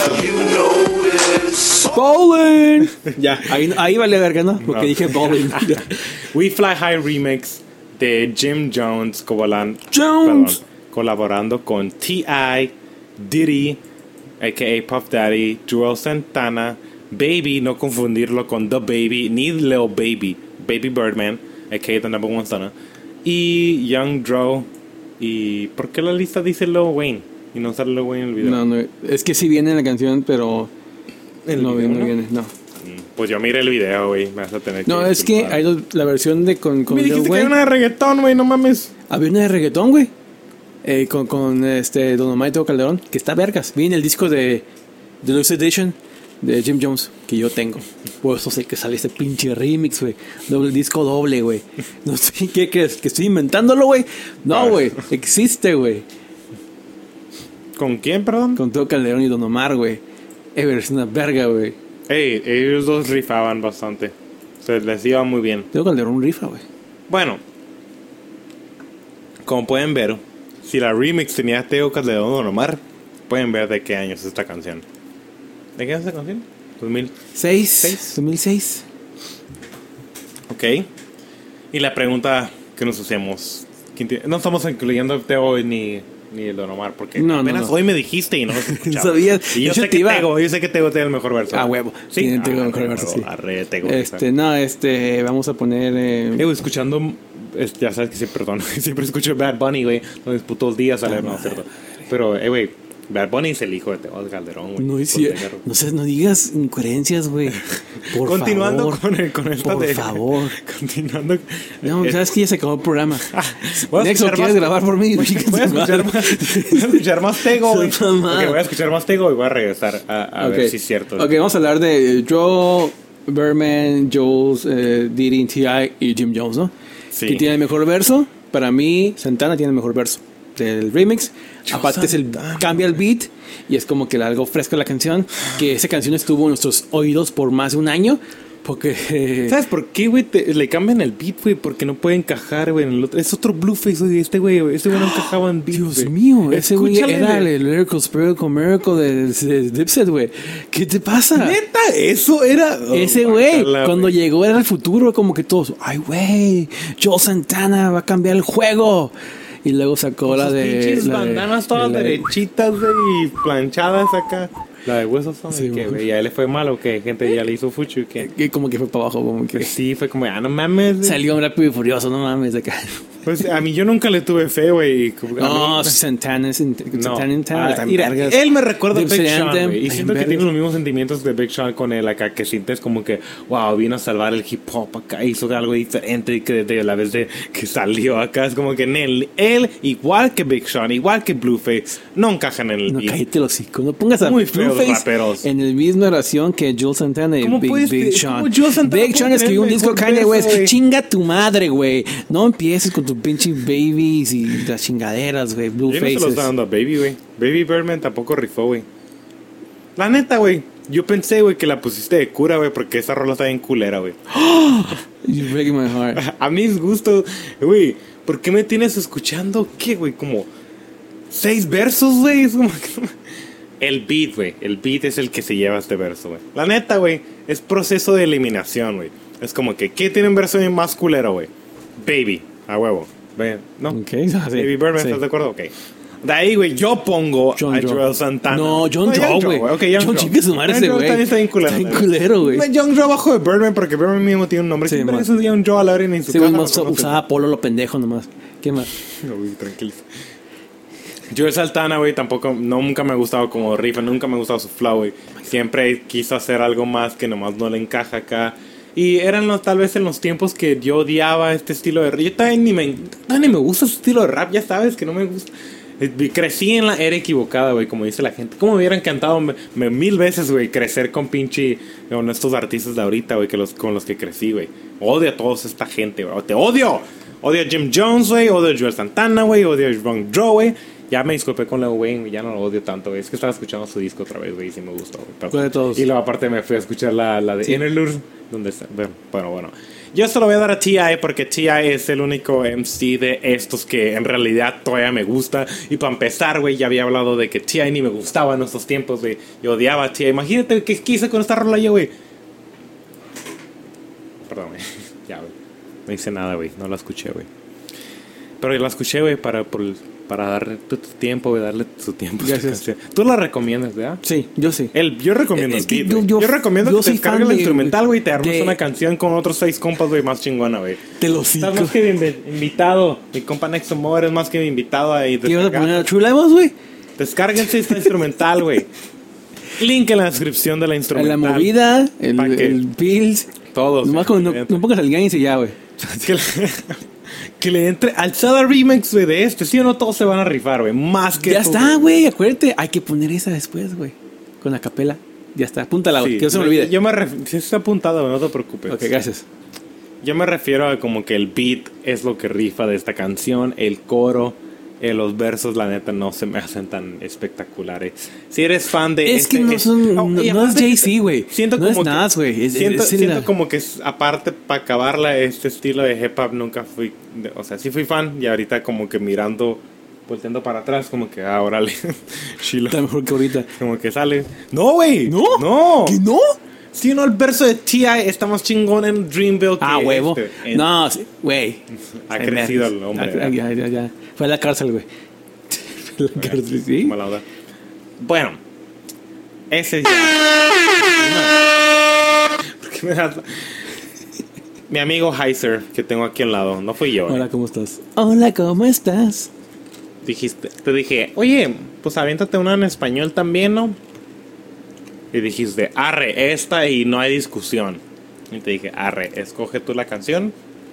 intro. Bowling. Ya, ahí, ahí vale verga, ¿no? Porque No. dije bowling. We Fly High Remix de Jim Jones, cobalan- Jones. perdón, colaborando con T I, Diddy, a k a. Puff Daddy, Joel Santana, Baby, no confundirlo con The Baby, ni Lil Baby, Baby Birdman, a k a. The Number One Stunner, y Young Dro. ¿Y por qué la lista dice Lil Wayne? Y no sale Lil Wayne en el video. No, no, es que sí viene en la canción, pero ¿En el no, video, no no? viene, no. Pues yo miré el video, güey. Me vas a tener que No, es que disculpar. hay dos- la versión de con, con Me Lil dijiste que Wayne. era una de reggaetón, güey, no mames. Había una de reggaetón, güey. Eh, con, con este Don Omar y Tego Calderón, que está vergas. Viene el disco de Deluxe Edition de Jim Jones, que yo tengo. Por eso sé que sale este pinche remix, güey. Doble disco doble, güey. No sé qué crees, que estoy inventándolo, güey. No, güey. Existe, güey. ¿Con quién, perdón? Con Tego Calderón y Don Omar, güey. Ever, es una verga, güey. Ey, ellos dos rifaban bastante. Se les iba muy bien. Tego Calderón rifa, güey. Bueno, como pueden ver, si la remix tenía Tego Calderón o Omar, pueden ver de qué año es esta canción. ¿De qué año es esta canción? dos mil. seis. Seis. dos mil seis. Ok. Y la pregunta que nos hacemos. ¿quién tiene- No estamos incluyendo a Tego ni, ni el Don Omar, porque No, no, apenas no. hoy me dijiste y no los escuchaba. Sabías. Y yo Yo sé te que iba- Tego, yo sé que Tego tiene el mejor verso. Ah, huevo. Sí, Tiene Tego ah, el mejor huevo, verso, sí. arre, Tego. Este, no, este, vamos a poner. Eh, Eh, güey, escuchando, es- ya sabes que siempre, perdón, siempre escucho Bad Bunny, güey, los putos días sale, no, es cierto. Pero, eh, güey, Bad Bunny es el hijo de Tego Calderón, güey. No, es Por cier- tener- no, sé, no digas incoherencias, güey. Por Continuando favor. con el con esta Por de- favor. Continuando. No, eh, sabes que ya se acabó el programa. voy a Nexo, escuchar ¿quieres más- grabar por mí? Voy, voy a escuchar más, voy a escuchar más Tego, güey. Santa madre. Ok, voy a escuchar más Tego y voy a regresar a, a Ok. ver si es cierto. Ok, vamos a hablar de Joe, Berman, Jules, eh, Diddy, T I y Jim Jones, ¿no? Sí. ¿Quién tiene el mejor verso? Para mí, Santana tiene el mejor verso del remix. Aparte es el, cambia el beat y es como que algo fresco de la canción. Que esa canción estuvo en nuestros oídos por más de un año. Porque... eh, ¿Sabes por qué, güey? Te- Le cambian el beat, güey, porque no puede encajar, güey. en el otro- Es otro Blueface, güey. Este güey, güey, este güey no encajaba en beat. Dios güey. mío, ese güey Escúchale era de- el Lyrical Spiritual Miracle de, de Dipset, güey. ¿Qué te pasa? Neta, eso era. Oh, Ese güey, guácala, cuando güey. llegó era el futuro, como que todos, ay güey, Joe Santana va a cambiar el juego. Y luego sacó la Sus de. pinches la de- bandanas todas la de- derechitas, güey, y planchadas acá. La de Whistle Song, Sí, que güey. ya le fue mal o que gente ya le hizo fuchu y que Que como que fue para abajo, como que sí, fue como, ah, no mames. güey. salió un Rápido y Furioso, no mames, de acá. Pues a mí yo nunca le tuve fe, güey. como que a No, mí- Santana, No. Santana, Ah, están mira, vergas. él me recuerda a Dipsy Big Sean, Anthem, güey. Y están siento que vergas. tiene los mismos sentimientos de Big Sean con él acá, que sientes como que, wow, vino a salvar el hip hop acá, hizo algo diferente y que de la vez de que salió acá, es como que en él, él, igual que Big Sean, igual que Blueface, no encajan en el No, beat. cállate los hocico. No pongas a Muy feos Blueface raperos. en el misma oración que Jules Santana y ¿Cómo Big, puedes Big pedir- Sean. cómo Jules Santana Big puede Sean tener escribió un disco mejor Kanye verso, West. güey? Chinga tu madre, güey. No empieces con tus pinches babies y las chingaderas, güey. Yo no se los Bluefaces. está dando a Baby, güey. Baby Birdman tampoco rifó, güey. La neta, güey. Yo pensé, güey, que la pusiste de cura, güey, porque esa rola está bien culera, güey. You're breaking my heart. A mis gustos, güey. ¿Por qué me tienes escuchando? ¿Qué, güey? Como seis versos, güey. Es como que... El beat, güey. El beat es el que se lleva este verso, güey. La neta, güey. Es proceso de eliminación, güey. Es como que, ¿qué tiene un verso más culero, güey? Baby. A huevo. Ve, ¿no? Ok, sí, Baby Birdman, sí. ¿estás de acuerdo? Ok. De ahí, güey, yo pongo John a Joe. Joel Santana. No, John Joe, güey. Ok, Young John Joe. chingue su madre Young ese Joe güey. también está bien culero. Está bien culero, güey. Young Joe abajo de Birdman porque Birdman mismo tiene un nombre. Sí, Siempre man. eso es Young Joe a la hora en su Ese güey casa. más no conoce. usaba polo lo pendejo nomás. ¿Qué más? No, güey, tranquilo. Joel Santana, güey, tampoco, no, nunca me ha gustado como rifa, nunca me ha gustado su flow, güey. Siempre quiso hacer algo más que nomás no le encaja acá. Y eran los, tal vez en los tiempos que yo odiaba este estilo de rap. Yo también ni me, también ni me gusta su estilo de rap, ya sabes que no me gusta. Eh, Crecí en la era equivocada, güey, como dice la gente. Como me hubiera encantado me, me- mil veces, güey, crecer con pinche, con estos artistas de ahorita, güey, que los, con los que crecí, güey. Odio a toda esta gente, güey. Te odio. Odio a Jim Jones, güey. Odio a Joel Santana, güey. Odio a Young Joe, güey. Ya me disculpé con Lil Wayne, güey, ya no lo odio tanto, güey. Es que estaba escuchando su disco otra vez, güey, y sí me gustó, güey. Pero- ¿Cuál de todos? Y luego aparte me fui a escuchar la, la de Sí. Interlude, donde está. Bueno, bueno, bueno. Yo se lo voy a dar a T I porque T I es el único M C de estos que en realidad todavía me gusta. Y para empezar, güey, ya había hablado de que T I ni me gustaba en estos tiempos, güey. Yo odiaba a T I. Imagínate qué qué hice con esta rola yo, güey. Perdón, güey. Ya, güey. No hice nada, güey. No la escuché, güey. Pero la escuché, güey, para, por, para darle tu, tu tiempo, güey, darle su tiempo. a esta Gracias. canción. Tú la recomiendas, ¿verdad? Sí, yo sí. El, yo recomiendo Es el que beat, yo- güey. yo- yo, recomiendo yo que te soy descargues fan el de- instrumental, güey, y te armes de- una canción con otros seis compas, güey, más chingona, güey. Te lo Estás sigo. más que invi- invitado. Mi compa Nexo Moore es más que invitado ahí. ¿Qué ibas a descargar- poner a True Levels, güey? Descárguense esta instrumental, güey. Link en la descripción de la La instrumental. movida, el, ¿Pa' qué? el Pills. Todos. Nomás como no, no pongas al Gaines y ya, güey. Que le, que le entre al Sada Remix, güey, de este. Sí o no, todos se van a rifar, güey. Más que Ya tú, está, güey. Acuérdate, hay que poner esa después, güey. Con la capela. Ya está. Apúntala, güey. Sí, que no se me yo- olvide. Yo me refiero. Sí, está apuntado, güey, no te preocupes. Ok, gracias. Yo me refiero a como que el beat es lo que rifa de esta canción, el coro, eh, los versos, la neta, no se me hacen tan espectaculares. Si eres fan de... Es que no son- no- y no es aparte, Jay-Z, güey. Siento No como es que- Nas, güey. Es- Siento, es el- siento como que es- aparte, para acabarla, este estilo de hip hop nunca fui... de- o sea, sí fui fan y ahorita como que mirando, volteando para atrás, como que, ah, órale, chilo. Está mejor que ahorita. Como que sale... ¡No, güey! ¿No? ¡No! ¿Que no? Si no, el verso de T I está más chingón en Dreamville que Ah, huevo. este. En- No, sí, güey. Ha crecido el hombre, Ah, Ya, ya, ya. Fue a la cárcel, güey. Fue a la cárcel, sí. Mala onda. Bueno, ese ya. ¿Por qué me das la- Mi amigo Heiser, que tengo aquí al lado, no fui yo. Hola, eh. ¿cómo estás? Hola, ¿cómo estás? Dijiste, te dije, oye, pues aviéntate una en español también, ¿no? Y dijiste, arre, esta y no hay discusión. Y te dije, arre, escoge tú la canción.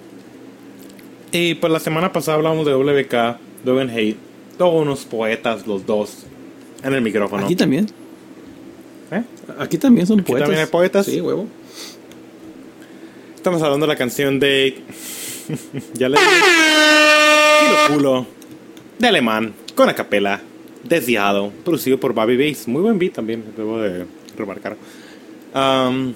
Y pues la semana pasada hablamos de W K, Dog and Hate, todos unos poetas, los dos, en el micrófono. Aquí también. ¿Eh? Aquí también son Aquí poetas. también hay poetas. Sí, huevo. Estamos hablando de la canción de... ya le dije. Kilo Culo, de alemán, con acapela, desviado, producido por Bobby Bass. Muy buen beat también, debo de remarcar. Um,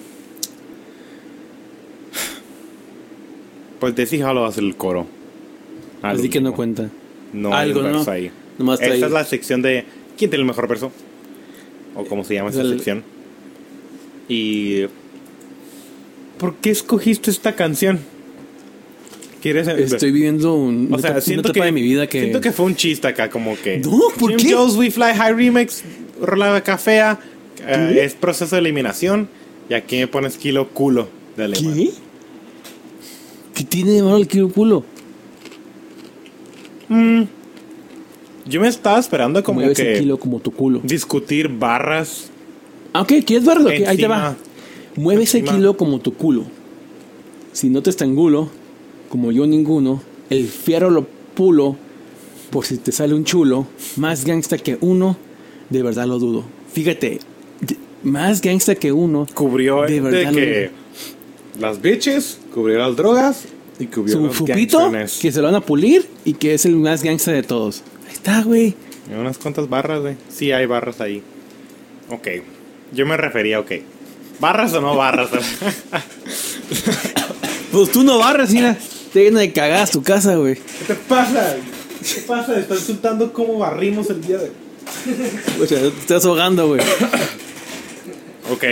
pues Desi Halo hace el coro. Al Así que no último. cuenta. No Algo, hay un ¿no? verso ahí. Nomás está Esta ahí. es la sección de ¿quién tiene el mejor verso? O como se llama Es esa el- sección. Y... ¿por qué escogiste esta canción? ¿Quieres Estoy viviendo un, o una sea, etapa- siento una etapa que, de mi vida que... siento que fue un chiste acá, como que... No, ¿por Jim qué? Jones We Fly High Remix, rola acá fea, Uh, es proceso de eliminación. Y aquí me pones kilo culo de alemán. ¿Qué? ¿Qué tiene de malo el kilo culo? Mm. Yo me estaba esperando como Mueves que el kilo como tu culo. discutir barras. Ah, ok, ¿quieres verlo? Okay, ahí te Encima. va. Mueve ese Encima. kilo como tu culo. Si no te estrangulo, como yo ninguno, el fierro lo pulo por si te sale un chulo. Más gangsta que uno, de verdad lo dudo. Fíjate, de- más gangsta que uno. Cubrió De de, verdad, que las bitches, cubrió las drogas y cubrió Su los fupito, gangstones. que se lo van a pulir y que es el más gangsta de todos. Ahí está, güey. Y unas cuantas barras, güey. Sí, hay barras ahí. Ok. Yo me refería, ok. ¿Barras o no barras? Pues tú no barras, mira. Te llena de cagadas tu casa, güey. ¿Qué te pasa? ¿Qué pasa? Estás insultando cómo barrimos el día de... O sea, te estás ahogando, güey. Ok.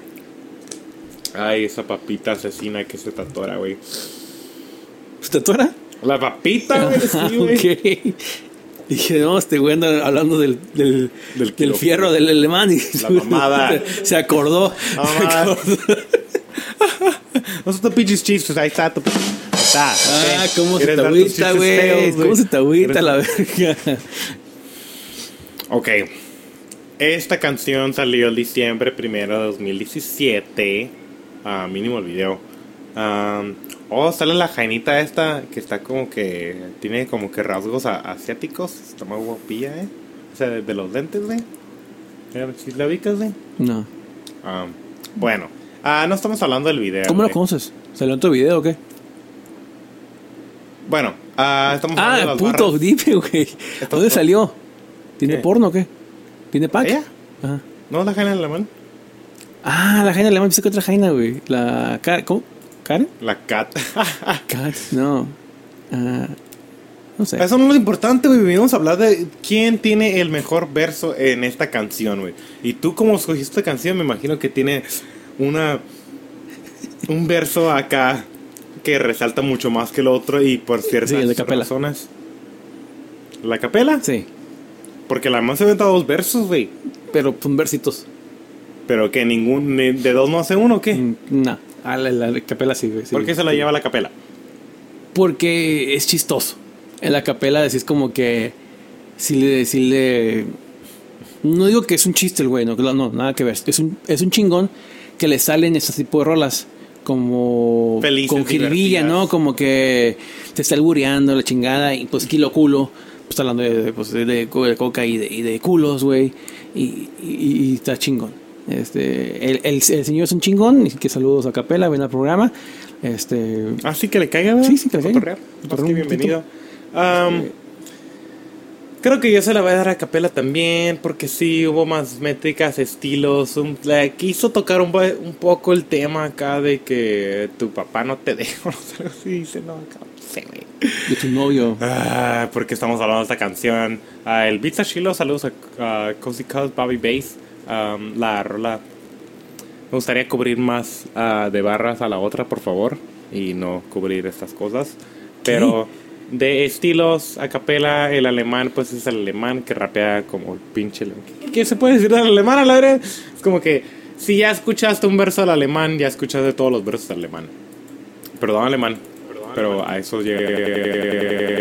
Ay, esa papita asesina que se tatora, güey. ¿Te atora? La papita, güey, Ah, sí, güey. ok. Dije, no, este güey anda hablando del, del, Del del, kilo. fierro del alemán. Y La mamada. Se acordó. La mamada. Se acordó. No son tus pinches chistes, ahí está tu... Ahí está. Ah, ok. cómo se ¿Quieres te dar tus agüita, chistes güey. feos, ¿Cómo se te agüita ¿Quieres- la verga? Ok. Esta canción salió el diciembre primero de dos mil diecisiete. Ah, mínimo el video. Um, oh, sale la jainita esta que está como que... Tiene como que rasgos a- asiáticos. Está muy guapilla, ¿eh? O sea, de, de los lentes, güey. Mira, ¿sí la ubicas, güey? No. Um, bueno. Ah, no estamos hablando del video. ¿Cómo lo güey. conoces? ¿Salió en tu video o qué? Bueno, ah, estamos hablando de Ah, las puto, barras. dime, güey. ¿Dónde salió? ¿Tiene ¿Qué? porno o qué? ¿Tiene pack? ¿Ella? Ajá. ¿No la jaina alemán? Ah, la jaina alemán. Pensé que otra jaina, güey. La... Car- ¿Cómo? ¿Karen? La cat. Cat, no. Ah, no sé. Eso no es lo importante, güey. Venimos a hablar de quién tiene el mejor verso en esta canción, güey. Y tú, como escogiste esta canción, me imagino que tiene una... Un verso acá que resalta mucho más que el otro y por ciertas Sí, el de capela. razones. ¿La capela? Sí, Porque la más se inventa dos versos, güey. pero son versitos. Pero que ningún... ni- ¿De dos no hace uno o qué? Mm, No. Ah, la, la capela sí, güey. sí. ¿Por qué se la lleva la capela? Porque es chistoso. En la capela decís como que... Si le... Si le no digo que es un chiste el güey, no, no, nada que ver. Es un, es un chingón que le salen ese tipo de rolas. Como... Felices, con jiribilla, divertidas. ¿no? Como que te está albureando la chingada y pues kilo culo. Pues está hablando de, de, pues, de, de co- de coca y de, y de culos, güey. Y, y, y está chingón. Este, el, el, el señor es un chingón. Y que saludos a Capela, ven al programa. Este, Ah, sí que le caiga, ¿verdad? Sí, sí que le caiga. Cotorrear. Cotorrear Más que un bienvenido. Um, creo que yo se la voy a dar a Capela también, porque sí hubo más métricas, estilos. Un, la- quiso tocar un, po- un poco el tema acá de que tu papá no te dejó. No sé si dice, no, acá, no sé, güey. de tu novio. Ah, porque estamos hablando de esta canción. Ah, el beat está chilo, saludos a, a Cozy Cuz, Bobby Bass. Um, la rola. Me gustaría cubrir más ah, de barras a la otra, por favor. Y no cubrir estas cosas. Pero de estilos, a capela, el alemán, pues es el alemán que rapea como el pinche. ¿Qué, qué se puede decir del alemán a la verdad? Es como que si ya escuchaste un verso del alemán, ya escuchaste todos los versos del alemán. Perdón, alemán. Pero a eso llega.